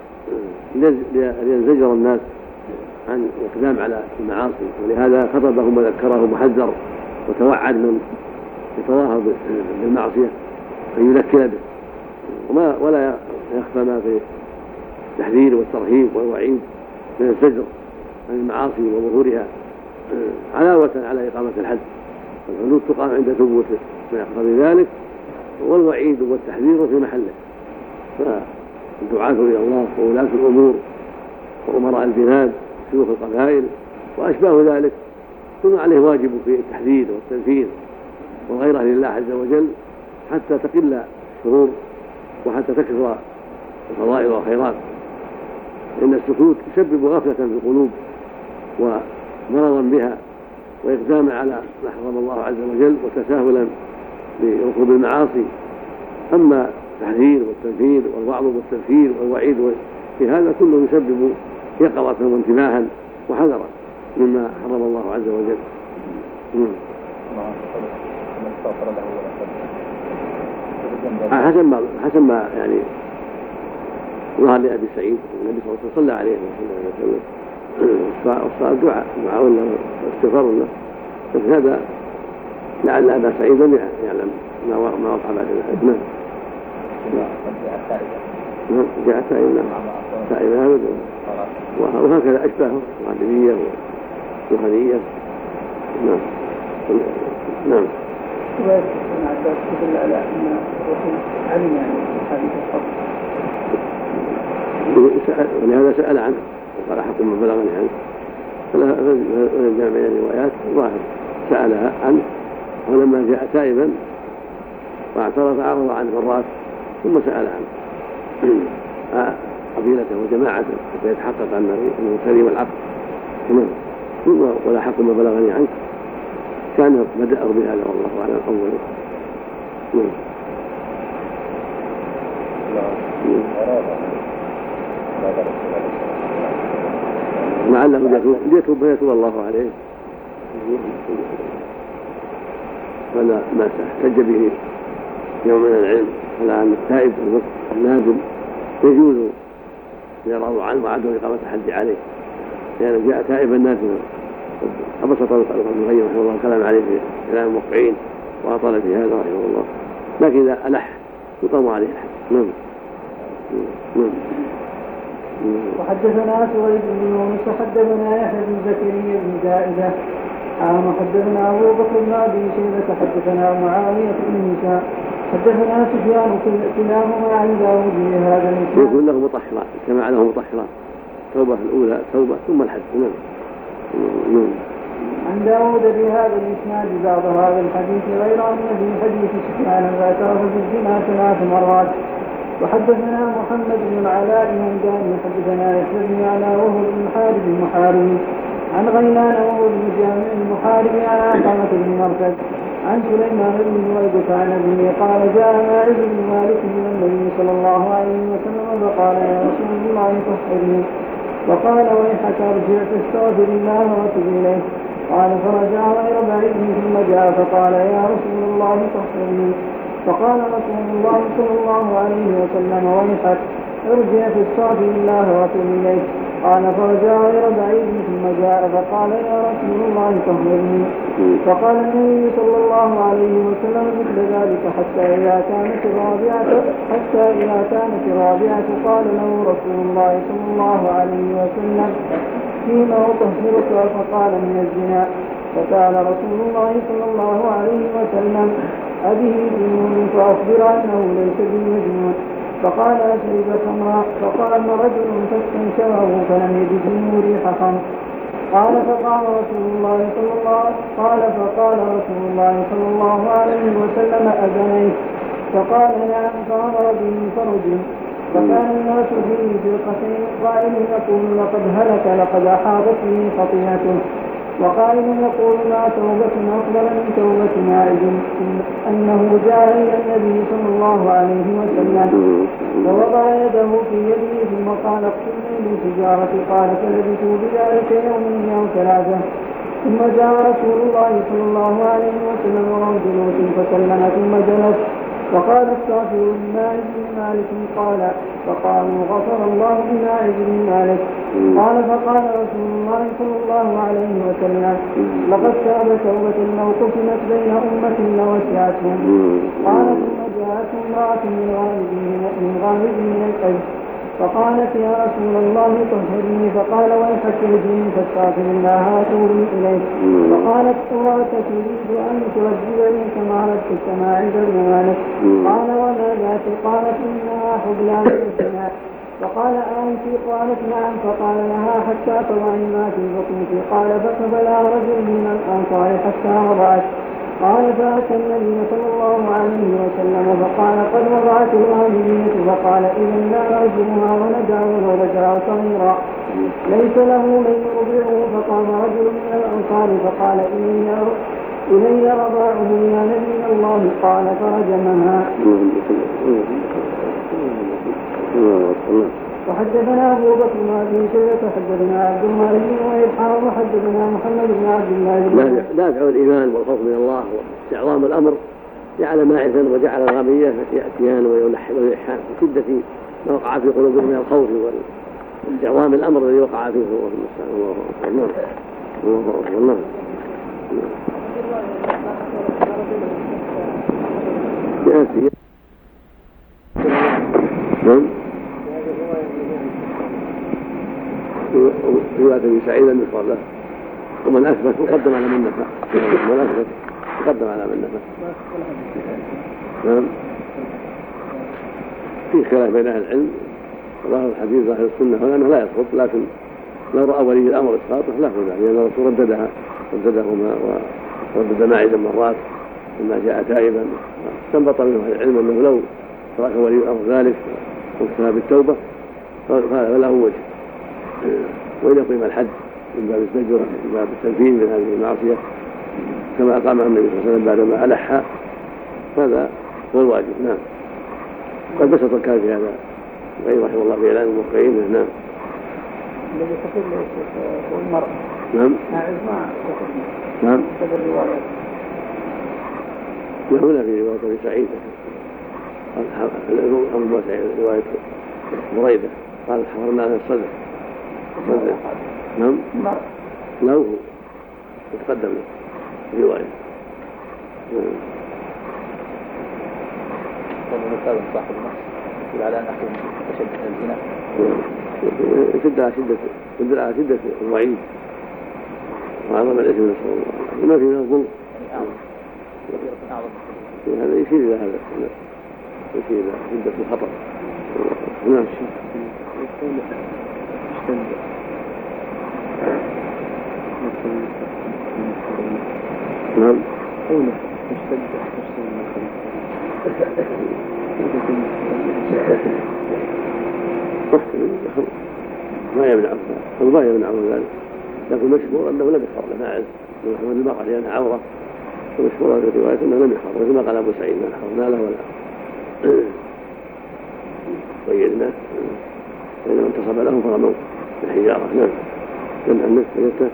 لينزجر الناس عن الإقدام على المعاصي. ولهذا خطبهم وذكرهم وحذر وتوعد من يتظاهر بالمعصية أن يذكر به وما ولا يخفى ما في التحذير والترهيب والوعيد من الزجر عن المعاصي وظهورها علاوة على إقامة الحد. الحدود تقام عند ثبوت ما يقتضي ذلك والوعيد والتحذير في محله. فالدعاة إلى الله وولاة الأمور وأمراء البلاد شيوخ القبائل وأشباه ذلك كل عليه واجب في التحذير والتنفيذ والغيرة لله عز وجل حتى تقل الشرور وحتى تكثر الفضائل والخيرات. إن السكوت يسبب غفلة في القلوب ومرضا بها وإقداما على ما حرم الله عز وجل وتساهلا بركوب المعاصي. أما التحذير والتنفير والوعظ والتذكير والوعيد في هذا كله يسبب يقظة وانتباها وحذرا مما حرم الله عز وجل. حسن ما حسن ما يعني ظهر لأبي سعيد النبي صلى الله عليه وسلم صلى عليه وسلم والصلاة دعاء دعاء له واستغفار له. لكن هذا لعل أبا سعيد لم يعلم ما ما وقع بعد ذلك. نعم نعم جاء تائبا تائبا وهكذا أشباهه الغامدية والوهنية. نعم نعم علم يعني حديث الخط ولهذا سأل عنه وقال حق ما بلغني عنه فلا من الروايات ظاهر سألها عنه ولما جاء تائبا واعترف عرض عنه مرات ثم سأل عنه قبيلته وجماعته حتى يتحقق أنه سليم العقل. ثم ولا حق ما بلغني عنه كان بدأ بهذا والله أعلم أولا. لعله يتوب يتوب الله عليه ولا ما احتج به يوم من العلم على أن التائب النادم يجوز يرضى عنه وعدم إقامة الحد عليه لأنه يعني جاء تائبا نادما أبسط ابن القيم رحمه الله الكلام عليه في كلام الموقعين وأطال في هذا رحمه الله. لكن إذا ألح يقام عليه الحد. نعم نعم. وحدثنا سويد بن يونس حدثنا يحيى بن زكريا بن زائدة قال حدثنا أبو بكر بن أبي شيبة حدثنا معاوية بن هشام حدثنا سفيان كلاهما عن داود بهذا الاسناد. يقول له مطهرات كما له مطهرات توبة الأولى توبة ثم الحج. نعم. عن داود بهذا الاسناد بعض هذا الحديث غير أن في حديث سفيان ذكره في الزنا ثلاث مرات. وحدثنا محمد بن العلاء الهمداني حدثنا يحيى بن يعلى وهو بن حارث المحاربي عن غيلان وهو بن جامع المحاربي عن علقمة بن مرثد عن سليمان بن بريدة عن أبيه قال جاء ماعز بن مالك من النبي صلى الله عليه وسلم فقال يا رسول الله طهرني وقال ويحك ارجع فاستغفر الله وتب إليه قال فرجع غير بعيد ثم جاء فقال يا رسول الله طهرني فقال رسول الله صلى الله عليه وسلم ويحك ارجع فاستغفر الله وتب إليه قال فرجع غير بعيد ثم جاء فقال يا رسول الله طهرني فقال النبي صلى الله عليه وسلم مثل ذلك حتى إذا كانت الرابعة حتى إذا كانت الرابعة قال له رسول الله صلى الله عليه وسلم فيما أطهرك فقال من الزنا فقال رسول الله صلى الله عليه وسلم أبه جنون فأخبر أنه ليس بالمجنون فقال أشرب خمرا فقال رجل فاستنشره فلم يجد منه ريح خمر قال فقال رسول الله صلى الله قال فقال رسول الله صلى الله عليه وسلم أذنيه فقال نعم فأمر به فرجه فكان الناس فيه فرقتين قائل يقول لقد هلك لقد أحاطت به خطيئته وقائل يقول ما توبة أفضل من توبة ماعز أنه جاء إلى النبي صلى الله عليه وسلم ووضع يده في يده ثم قال اقتلني بالحجارة قال فلبثوا بذلك يومين أو ثلاثة ثم جاء رسول الله صلى الله عليه وسلم وهو جلوس فسلم ثم جلس وقال استغفروا لماعز بن مالك قال فقالوا غفر الله لماعز بن مالك قال فقال رسول الله صلى الله عليه وسلم لقد تاب توبة لو قسمت بين أمة لوسعتهم قال ثم جاءت امرأة من غائب من الحج فقالت يا رسول الله طهرني فقال ويحك الجن فاستغفر الله واتوب اليه فقالت امرأة تريد ان ترجعني كما ردت سماعز بن مالك قال وما ذات قالت انها حبلى من السماء فقال أنت قالت نعم فقال لها حتى تضعي ما في بطنك قال فقبلها رجل من الأنصار حتى وضعت قال فأتى النبي صلى الله عليه وسلم فقال قد وضعت الآمنية فقال إذا لا نرجمها وندع ولو رجع صغيرا ليس له من يرضعه فقام رجل من الأنصار فقال إلي رضاعه يا نبي الله قال فرجمها. وحدثنا أبو بكر بن أبي شيبة حدثنا عبد الملك بن وإسحاق وحدثنا محمد بن عبد الله بن دافع الإيمان والخوف من الله واستعظام الأمر جعل ماعزا وجعل الغامية يأتيان ويلحان بشدة ما وقع في قلوبهم من الخوف واستعظام الأمر الذي وقع فيه هو الله الله الله يأتي نعم رواية ابي سعيد لم يذكر له ومن اثبت مقدم على من نفى ومن اثبت مقدم على من نفى. نعم في خلاف بين اهل العلم ظاهر الحديث ظاهر السنه هو انه لا يسقط لكن لو راى ولي الامر اسقاطه لا بد لان الرسول رددها رددهما وردد ماعزا مرات لما جاء تائبا استنبط منه اهل العلم انه لو ترك ولي الامر ذلك واكتفى بالتوبه فهذا له وجه وإن يقيم الحد من باب الزجر من باب التنفيذ من هذه المعصية كما أقامها النبي صلى الله عليه وسلم بعدما ألحها هذا هو الواجب. نعم قد بسط الكلام في هذا غير رحمه الله في إعلان الموقعين. نعم الذي تقول هو المرء نعم نعم هنا في رواية أبي سعيد أبو سعيد رواية بريدة قال حفرنا على الصدر صدر نعم لا هو يتقدم له في رواية ومثال صاحب النص على أن أحد أشد الزنا يشد على شدة يدل على شدة الوعيد وعظم الإثم نسأل الله وما في من الظلم هذا يشير إلى هذا يشير إلى شدة الخطر. نعم نعم قوله اشتد ما يمنعه أو ما يمنعه ذلك لكن مشهور أنه لم يحفر لماعز من حمل المرأة لأنها عورة ومشهورة في رواية أنه لم يحفظ مثل ما قال أبو سعيد ما حفظنا له ولا قيدنا فإنما انتصب لهم فرموا بالحجارة. نعم. من عنك وجدته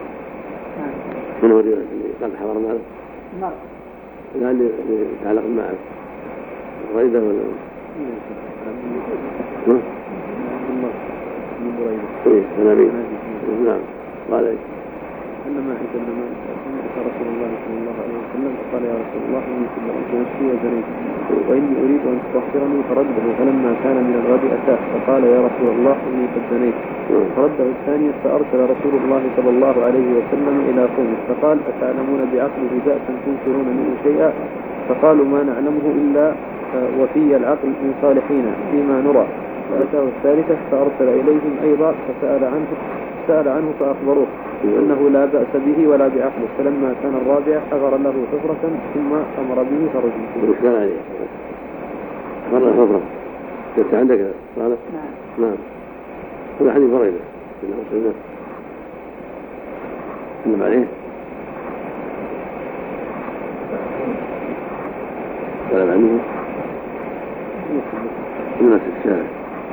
من هو الرواية اللي قال حضرنا له؟ نعم. لا اللي يتعلق معه غيده ولا ها؟ ايه تنابيه. نعم. قال ايش؟ انما عندما سمعت رسول الله صلى الله عليه وسلم فقال يا رسول الله اني كبرت نفسي وزنيت واني اريد ان تطهرني فرده فلما كان من الغد اتاه فقال يا رسول الله اني قد زنيت فرده الثانية فارسل رسول الله صلى الله عليه وسلم الى قومه فقال اتعلمون بعقله بأسا تنكرون منه شيئا فقالوا ما نعلمه الا وفي العقل من صالحين فيما نرى. فأتاه الثالثة فأرسل إليهم أيضا فسأل عنه سأل عنه فأخبروه أنه لا بأس به ولا بعقله. فلما كان الرابع حفر له حفرة ثم أمر به فرجمه. وش قال عليه؟ حفر له حفرة. كنت عندك صالح؟ نعم. نعم. هذا حديث بريدة إنه سنة إنما عليه كلام عنه الناس الشارع.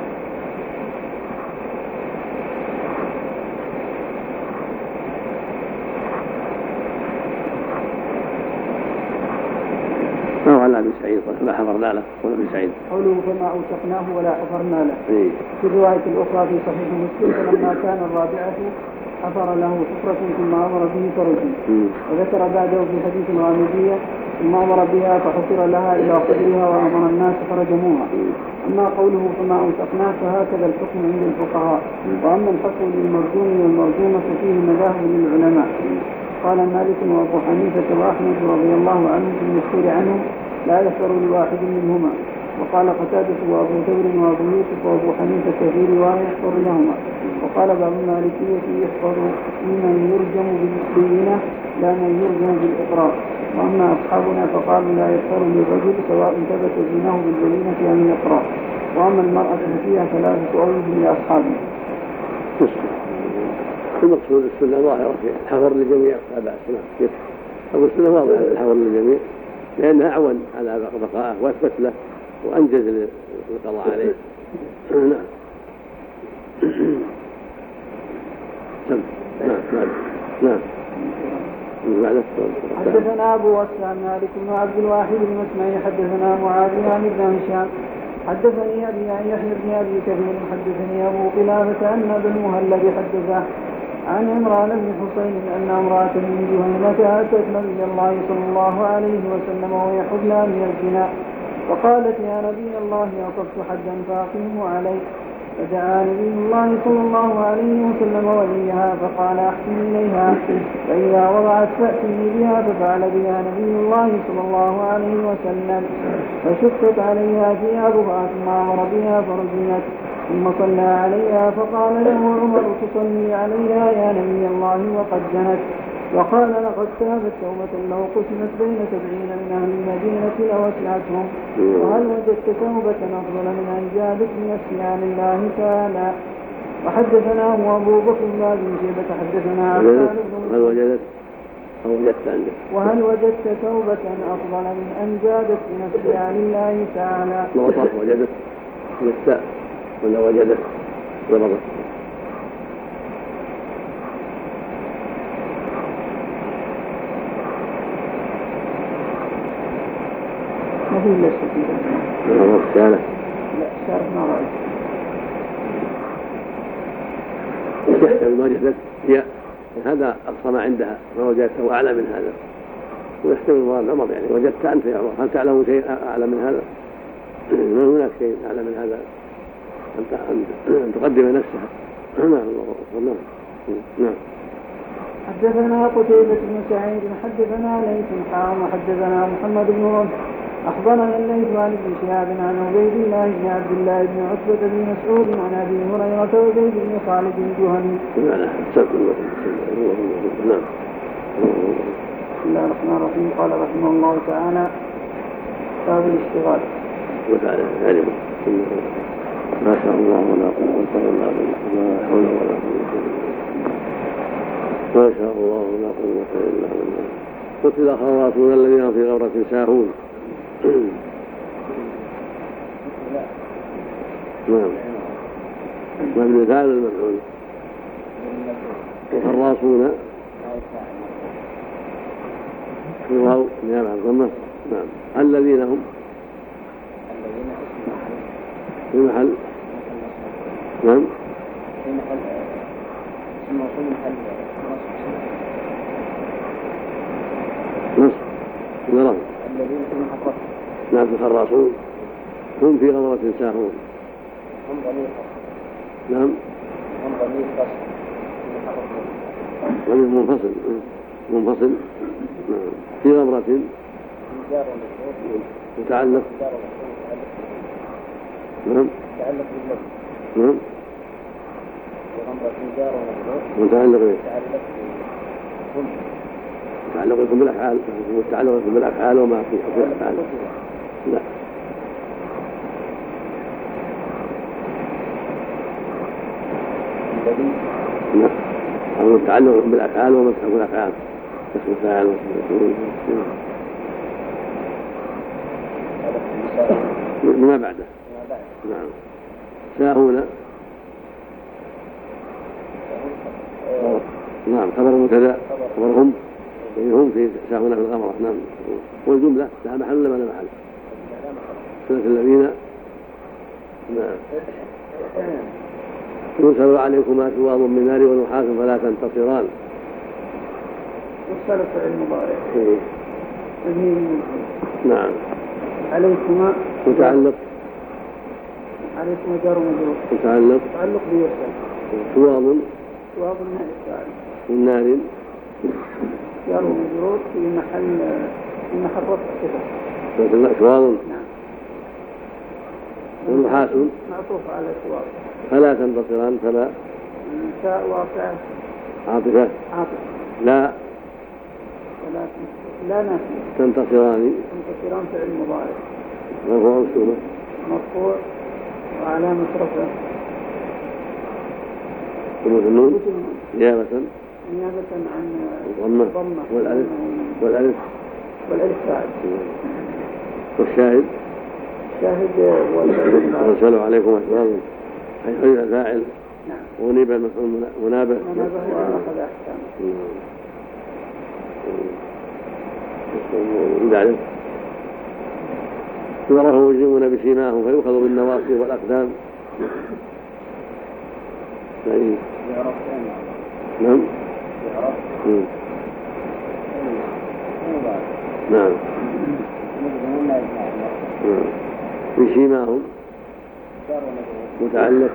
ما هو على ابي سعيد ما حضرنا له ولا ابي سعيد قوله فما اوثقناه ولا حفرنا له. إيه؟ في الرواية الأخرى في صحيح مسلم فلما كان الرابعة حفر له حفرة ثم أمر به فرجم. وذكر بعده في حديث الغامدية ثم أمر بها فحفر لها إلى قدرها وأمر الناس فرجموها. أما قوله فما أوثقناه فهكذا الحكم عند الفقهاء. وأما الحكم للمرجوم والمرجومة فيه مذاهب للعلماء. قال مالك وأبو حنيفة وأحمد رضي الله عنهم في المشهور عنهم لا يحفر لواحد منهما. وقال قتادة وأبو ثور وأبو يوسف وأبو حنيفة في رواية يحفر لهما. وقال بعض المالكية يحفر ممن يرجم بالبينة لا من يرجم بالإقرار. وأما أصحابنا فقالوا لا يحفر للرجل سواء ثبت زناه بالبينة أم الإقرار. وأما المرأة فيها ثلاثة أوجه لأصحابنا. المقصود السنة ظاهرة في الحفر للجميع لا بأس. نعم. أو السنة واضحة الحفر للجميع لأنها أعون على بقائه وأثبت له وأنجز للقضاء عليه. نعم. نعم. نعم. نعم. حدثنا أبو وسام مالك بن عبد الواحد بن مسمع حدثنا معاذ عن ابن هشام حدثني أبي عن يحيى بن أبي كثير حدثني أبو قلابة أن ابن المهلب حدثه عن عمران بن حسين أن امرأة من جهينة أتت نبي الله صلى الله عليه وسلم وهي حبلى من الزنا فقالت يا نبي الله أصبت حدا فأقيمه علي. فدعا نبي الله صلى الله عليه وسلم وليها فقال أحسن إليها فإذا وضعت فأتني بها. ففعل بها نبي الله صلى الله عليه وسلم فشقت عليها ثيابها ثم أمر بها فرجمت ثم صلى عليها. فقال له عمر تصلي عليها يا نبي الله وقد زنت. وقال لقد تابت توبة لو قسمت بين سبعين من أهل المدينة لوسعتهم. وهل وجدت توبة أفضل من أن جادت بنفسها لله تعالى. وحدثنا أبو بكر بن شيبة حدثنا عفان هل وجدت أو وجدت عندك وهل وجدت توبة أفضل من أن جادت بنفسها لله تعالى. وصف وجدت بالتاء ولا وجدت ضربت ما في إلا السكينة. ضربت سالة لا سالة ما رأيت. يحتمل ما وجدت هي هذا أقصى ما عندها ما وجدته أعلى من هذا. ويحتمل مراد عمر يعني وجدت أنت يا عمر هل تعلم شيء أعلى من هذا؟ ما هناك شيء أعلى من هذا أن تقدم نفسها. نعم الله أكبر. نعم. حدثنا قتيبة بن سعيد حدثنا ليث حام وحدثنا محمد بن رمح أخبرنا الليث عن ابن شهاب عن عبيد الله بن عبد الله بن عتبة بن مسعود عن أبي هريرة وزيد بن خالد الجهني. نعم. بسم الله الرحمن الرحيم. قال رحمه الله تعالى باب الاشتغال. وتعالى علم ما شاء الله ولا قوة إلا بالله لا حول ولا قوة إلا بالله ما شاء الله ولا قوة إلا بالله قتل الخراصون الذين في غرة ساهون. نعم مبني فاعل المفعول. الخراصون في واو نيابة عن ضمة. نعم الذين هم في محل نعم في محل في محل نصف نعم الذين في محل نعم الخراصون هم في غمرة ساهون. هم ضمير نعم هم ضمير فصل ضمير منفصل منفصل نعم في غمرة متعلق نعم متعلق باللفظ نعم متعلق به متعلق يكون بالأفعال متعلق يكون بالأفعال وما في الأفعال لا لا المتعلق بالأفعال وما في الأفعال اسم فاعل واسم مفعول ما بعده. نعم ساهون نعم خبر مبتدا خبرهم هم في ساهون في الغمرة. نعم والجملة لها محل ولا ما لها محل؟ سنة الذين نعم يرسل عليكما شواظ من نار ونحاس فلا تنتصران. يرسل فعل مضارع نعم عليكما متعلق عليكما جار ومجرور متعلق متعلق بيرسل شواظ شواظ من الفاعل من نار جار ومجرور في محل في محل رفع صفة شواظ نعم ونحاس معطوف على شواظ فلا تنتصران فلا تاء واقعة عاطفة عاطفة لا لا لا نافية تنتصران تنتصران فعل مضارع مرفوع مشهور مرفوع وعلامة رفعه ثبوت النون نيابة نيابة عن الضمة والألف والألف والألف فاعل. والشاهد الشاهد ورسلوا عليكم أشواظ حيث الفاعل نعم ونيب المفعول منابه منابه وأخذ أحكامه. بعد يعرف المجرمون بسيماهم فيؤخذ بالنواصي والأقدام. يعرف نعم نعم بسيماهم متعلق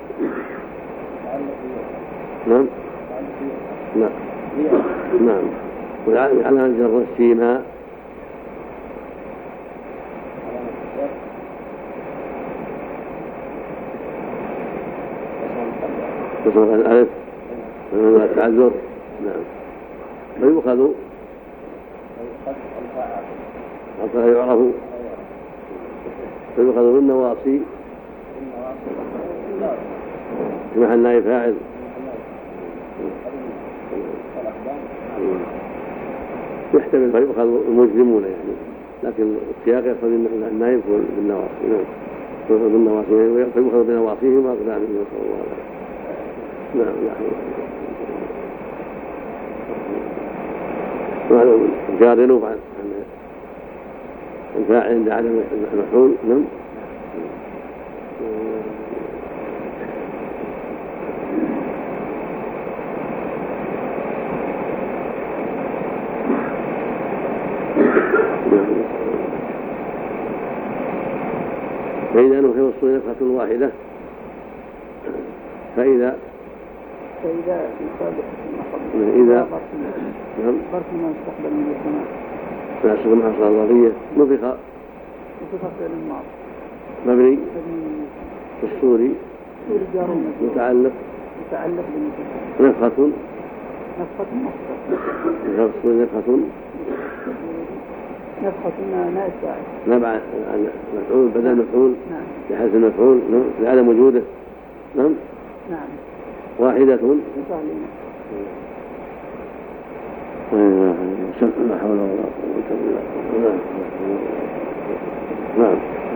نعم نعم نعم على جر السيماء تصرف الألف من التعذر. نعم ويؤخذ حتى يعرف فيؤخذ بالنواصي في محل نائب فاعل. يحتمل فيؤخذ المجرمون يعني لكن السياق يقتضي النائب بالنواصي. نعم يؤخذ بالنواصي فيؤخذ بنواصيهم وأقدامهم نسأل الله العافية. نعم نعم جار ينوب عن الفاعل عند عدم المفعول. نعم فإذا نفخ في الصور نفخة واحدة فإذا فإذا إذا نعم ظرف ما استقبل من السماء ناسخ مع صلاة نفخ نفخ فعل الماضي مبني في الصور متعلق متعلق نفخة نفخة مصدر نفخ الصور نفخة نفخة نائب فاعل نبع مفعول بدل مفعول نعم بحيث المفعول لعدم وجوده. نعم نعم واحدة لا حول ولا قوة إلا بالله. نعم.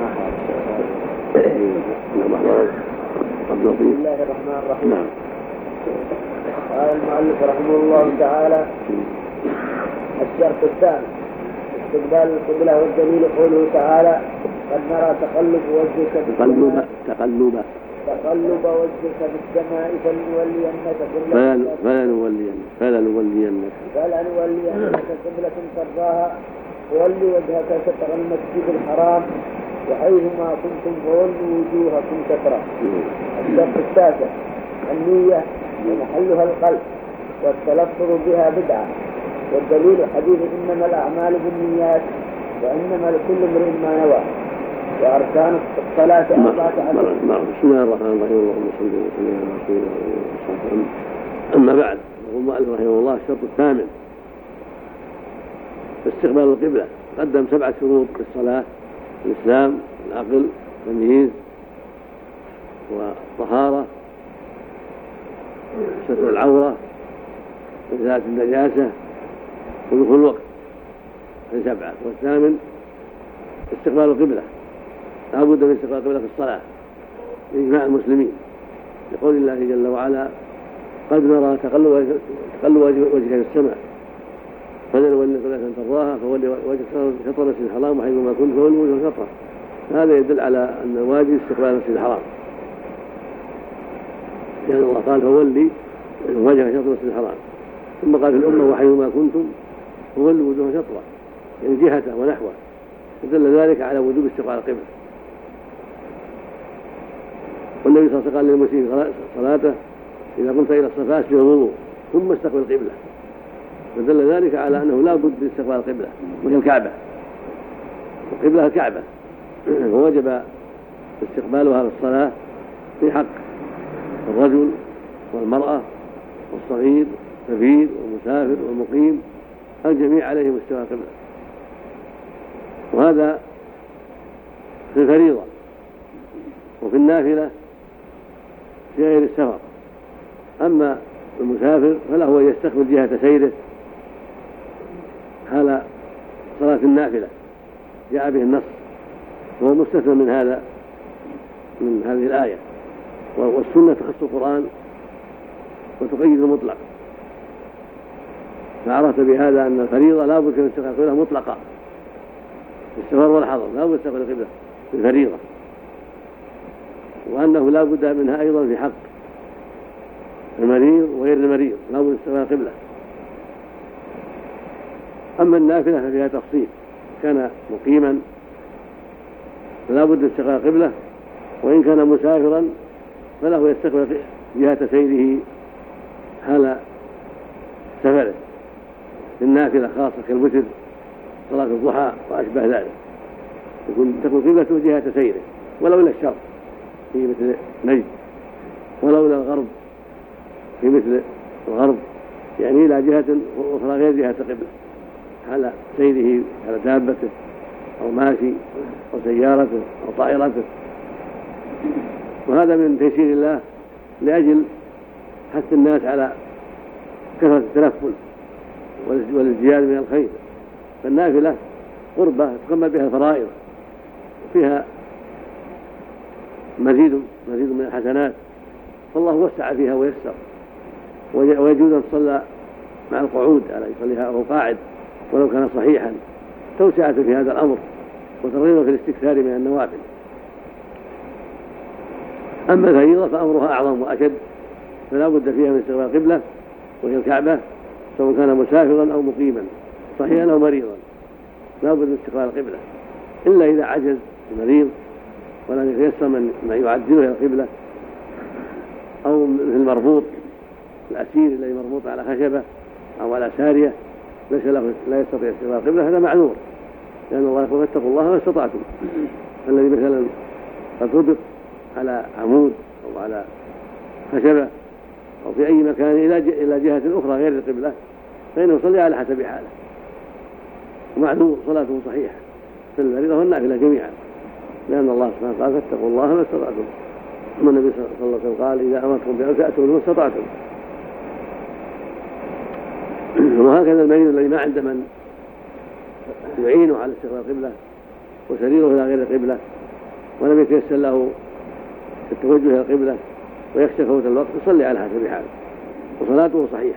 بسم الله الرحمن الرحيم. نعم. قال المؤلف رحمه الله تعالى: الشرط الثاني استقبال القبلة، والدليل قوله تعالى: قد نرى تقلب وجهك في السماء تقلب تقلب وجهك في السماء فلنولينك قبلة فلنولينك فلنولينك فلنولينك قبلة ترضاها فولي وجهك شطر المسجد الحرام وحيثما كنتم فولوا وجوهكم شطره. الشرط التاسع النية ومحلها القلب والتلفظ بها بدعة، والدليل حديث إنما الأعمال بالنيات وإنما لكل امرئ ما نوى. وأركان الصلاة أربعة عشر. بسم الله الرحمن الرحيم. اللهم صل وسلم على رسول الله. أما بعد، يقول المؤلف رحمه الله: الشرط الثامن استقبال القبلة. قدم سبعة شروط للصلاة: الإسلام، العقل، التمييز، والطهارة، ستر العورة، إزالة النجاسة، ودخول الوقت. هذه سبعة. والثامن استقبال القبلة. لا بد من استقبال القبلة في الصلاة لإجماع المسلمين، لقول الله جل وعلا: قد نرى تقلب وجهك في السماء فلنولي قبلة ترضاها فولي وجهك شطر المسجد الحرام وحيثما كنت فولوا وجوهكم شطره. هذا يدل على أن الواجب استقبال المسجد الحرام، لأن الله قال: فولي وجهك شطر المسجد الحرام، ثم قال في الأمة: وحيثما كنتم فولوا وجوهكم شطره، يعني جهته ونحوه، يدل ذلك على وجوب استقبال القبلة. والنبي صلى الله عليه وسلم قال للمسيء صلاته: إذا قمت إلى الصلاة فأسبغ الوضوء ثم استقبل القبلة، فدل ذلك على أنه لا بد من استقبال القبلة، وهي الكعبة. القبلة الكعبة، ووجب استقبالها للصلاة في حق الرجل والمرأة والصغير والكبير والمسافر والمقيم، الجميع عليهم استقبال القبلة. وهذا في الفريضة. وفي النافلة في غير السفر. أما المسافر فله أن يستقبل جهة سيره حال صلاة النافلة، جاء به النص، وهو مستثنى من هذا من هذه الآية. والسنة تخص القرآن وتقيد المطلق، فعرفت بهذا أن الفريضة لا بد من استقبال القبلة مطلقة في السفر والحضر، لا بد من استقبال القبلة في الفريضة، وأنه لا بد منها أيضا في حق المريض وغير المريض، لا بد من استقبال القبلة. أما النافلة ففيها تفصيل: كان مقيما فلا بد من استقبال القبلة، وإن كان مسافرا فله يستقبل جهة سيره حال سفره. النافلة خاصة كالوتر، صلاة الضحى وأشبه ذلك، تكون تكون قبلته جهة سيره، ولو إلى الشرق في مثل نجد، ولو إلى الغرب في مثل الغرب، يعني إلى جهة أخرى غير جهة القبلة حال سيره، حال دابته أو ماشي أو سيارته أو طائرته. وهذا من تيسير الله لأجل حث الناس على كثرة التنفل والازدياد من الخير. فالنافلة قربة تكمل بها الفرائض، وفيها مزيد مزيد من الحسنات، فالله وسع فيها ويسر. ويجوز أن تصلى مع القعود، على يصليها وهو قاعد ولو كان صحيحا، توسعة في هذا الأمر وترغيب في الاستكثار من النوافل. أما الفريضة فأمرها أعظم وأشد، فلا بد فيها من استقبال القبلة وهي الكعبة، سواء كان مسافرا أو مقيما، صحيحا أو مريضا، لا بد من استقبال القبلة، إلا إذا عجز المريض ولم يتيسر من يعدله إلى القبلة، أو مثل المربوط الأسير الذي مربوط على خشبة أو على سارية ليس له لا يستطيع استقبال القبلة، هذا معذور، لأن الله يقول: فاتقوا الله ما استطعتم. الذي مثلا قد ربط على عمود أو على خشبة أو في أي مكان إلى جهة أخرى غير القبلة فإنه يصلي على حسب حاله، ومعذور، صلاته صحيحة في الفريضة والنافلة جميعا، لأن الله سبحانه وتعالى: فاتقوا الله ما استطعتم. ثم النبي صلى الله عليه وسلم قال: إذا أمرتكم بأن فأتوا ما استطعتم. وهكذا المريض الذي ما عنده من يعينه على استقبال القبلة وسريره إلى غير القبلة ولم يتيسر له التوجه إلى القبلة ويخشى فوت الوقت يصلي على حسب حاله وصلاته صحيحة.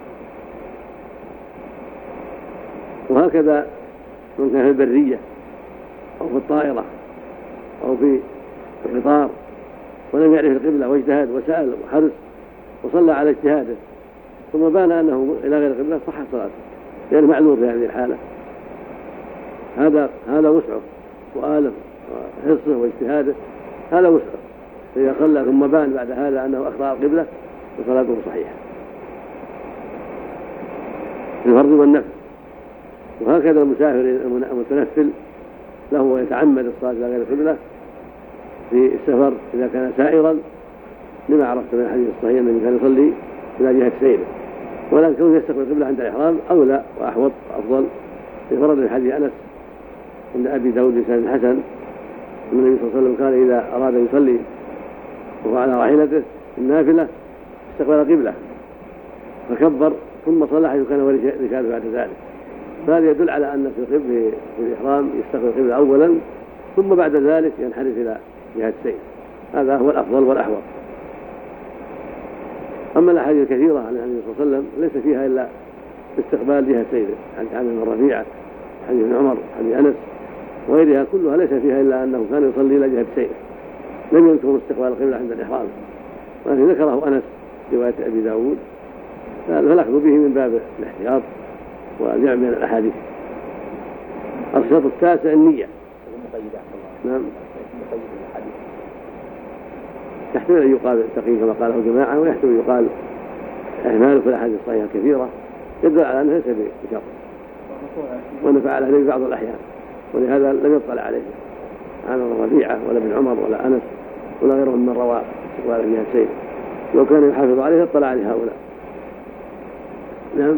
وهكذا من كان في البرية أو في الطائرة أو في القطار ولم يعرف القبلة واجتهد وسأل وحرص وصلى على اجتهاده ثم بان أنه إلى غير القبلة صحت صلاته لأنه معذور في هذه الحالة. هذا هذا وسعه وآله وحرصه واجتهاده هذا وسعه، فإذا صلى ثم بان بعد هذا أنه أخطأ القبلة فصلاته صحيحة في الفرض والنفل. وهكذا المسافر المتنفل له ويتعمد الصلاة إلى غير القبلة في السفر إذا كان سائرا لما عرفت من الحديث الصحيح أنه كان يصلي إلى جهة سيره، ولكن كونه يستقبل القبلة عند الإحرام أولى وأحوط أفضل في فرض الحديث أنس عند أبي داود بسند حسن أن النبي صلى الله عليه وسلم كان إذا أراد أن يصلي وهو على راحلته النافلة استقبل القبلة فكبر ثم صلى حيث كان ركابه بعد ذلك. فهذا يدل على أن في في الإحرام يستقبل القبلة أولا ثم بعد ذلك ينحرف إلى جهة السير، هذا هو الأفضل والأحوط. أما الأحاديث الكثيرة عن النبي صلى الله عليه وسلم ليس فيها إلا استقبال جهة سيره، عن عامر بن ربيعة، حديث ابن عمر، حديث أنس وغيرها كلها ليس فيها إلا أنه كان يصلي إلى جهة سيره، لم يذكر استقبال القبلة عند الإحرام، ولكن ذكره أنس رواية أبي داود، فالأخذ به من باب الاحتياط والجمع بين الأحاديث. الشرط التاسع النية. نعم. يحتمل أن يقال التقييد كما قاله الجماعة، ويحتمل أن يقال إهماله في الأحاديث الصحيحة الكثيرة يدل على أنه ليس بشرط، وأنه فعل ذلك بعض الأحيان، ولهذا لم يطلع عليه عامر بن ربيعة ولا ابن عمر ولا أنس ولا غيرهم من رواه استقبال جهة السير. لو كان يحافظ عليه اطلع عليه هؤلاء. نعم.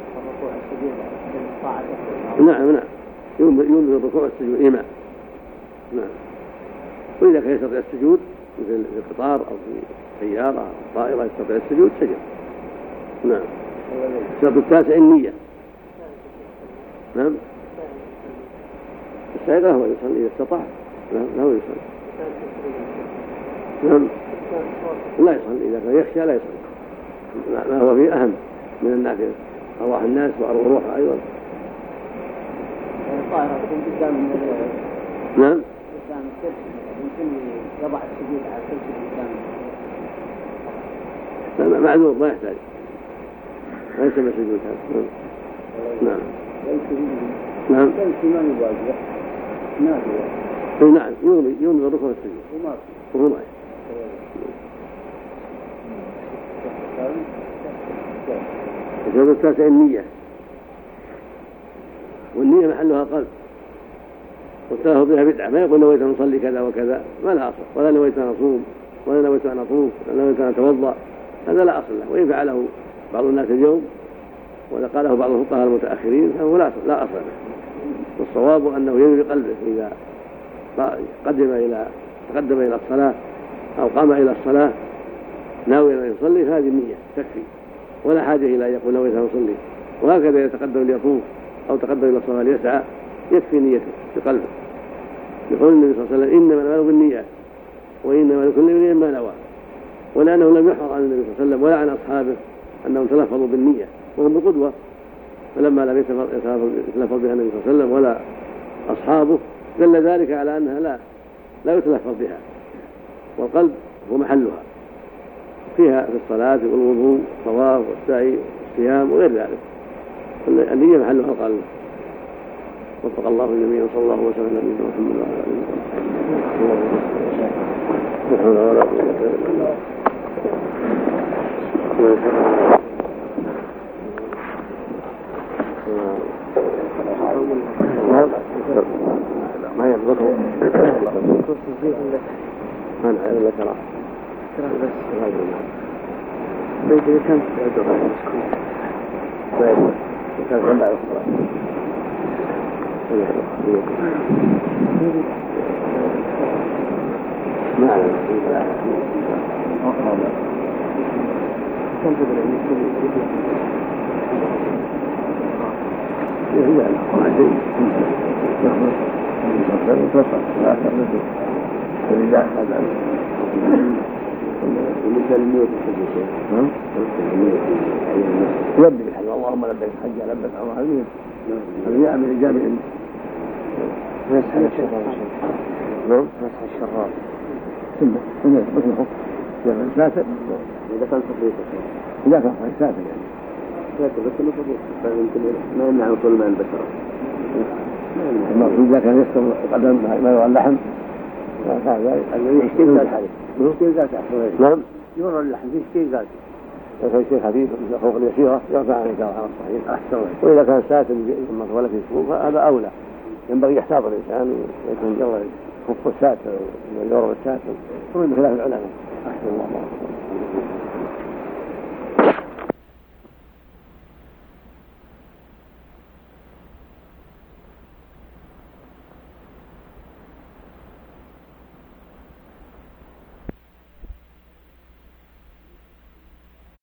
نعم نعم ينبغي الركوع والسجود إيمان. نعم. وإذا كان يستطيع السجود مثل في القطار أو في سيارة أو طائرة يستطيع السجود سجد. نعم. الشرط التاسع النية. نعم. السائق هو يصلي إذا استطاع. نعم لا هو يصلي. نعم. لا يصلي إذا كان يخشى لا يصلي. ما هو فيه أهم من النافلة أرواح الناس وروحها أيضا. نعم. يمكن يضع السجود على الكرسي قدام. لا معذور ما يحتاج، ما يسمى سجود هذا. نعم. نعم. نعم. نعم يغني يغني الركوع والسجود. وهو معي. الشرط التاسع النية، والنية محلها قلب، والتلفظ بها بدعة، ما يقول نويت أن أصلي كذا وكذا، ما لها أصل، ولا نويت أن أصوم ولا نويت أن أطوف ولا نويت أن أتوضأ، هذا لا أصل له. وإن فعله بعض الناس اليوم ولا قاله بعض الفقهاء المتأخرين فهو لا لا أصل له. والصواب أنه ينوي بقلبه إذا قدم إلى تقدم إلى الصلاة أو قام إلى الصلاة ناوي أن يصلي فهذه النية تكفي، ولا حاجة إلى أن يقول نويت أن أصلي. وهكذا يتقدم ليطوف أو تقدم إلى الصلاة ليسعى يكفي نيته بقلبه، يقول النبي صلى الله عليه وسلم إنما الأعمال بالنيات وإنما لكل امرئ ما نوى، ولأنه لم يحفظ عن النبي صلى الله عليه وسلم ولا عن أصحابه أنهم تلفظوا بالنية وهم بقدوة، فلما لم يتلفظ بها النبي صلى الله عليه وسلم ولا أصحابه دل ذلك على أنها لا لا يتلفظ بها، والقلب هو محلها فيها في الصلاة والوضوء والطواف والسعي والصيام وغير ذلك، النية محلها القلب. وفق الله الجميع صلى الله وسلم على نبينا محمد وعلى اله وصحبه. ما يضبطه ما نعلم لك راح بس بيجي كم طيب كان عند الصلاة ما أعلم كم تدري إذا أقرأ شيء يتوسط لا أكثر من ذلك فالرداء هذا بالنسبة للنية في شيء نعم يلبي الحج اللهم لبيك حجا لبيك عمرة هذه هذه جاء من إجابة مسح الشراب نعم مسح الشراب سنة سنة مسحه إذا ساتر إذا كان صفيت إذا كان صحيح ساتر يعني ساتر بس إنه صفيت فيمكن ما يمنع وصول ماء البشرة المقصود إذا كان يستر القدم ما يرى اللحم هذا يشتري ذات حديث يشتري ذات أحسن نعم يرى اللحم يشتري ذات إذا كان شيء خفيف فوق اليسيرة يرفع عن الجرح على الصحيح أحسن وإذا كان ساتر ولا في سبوع فهذا أولى ينبغي يحتاط الإنسان ويكون جرى خف الساتر ويورب الساتر ومن خلاف العلماء أحسن الله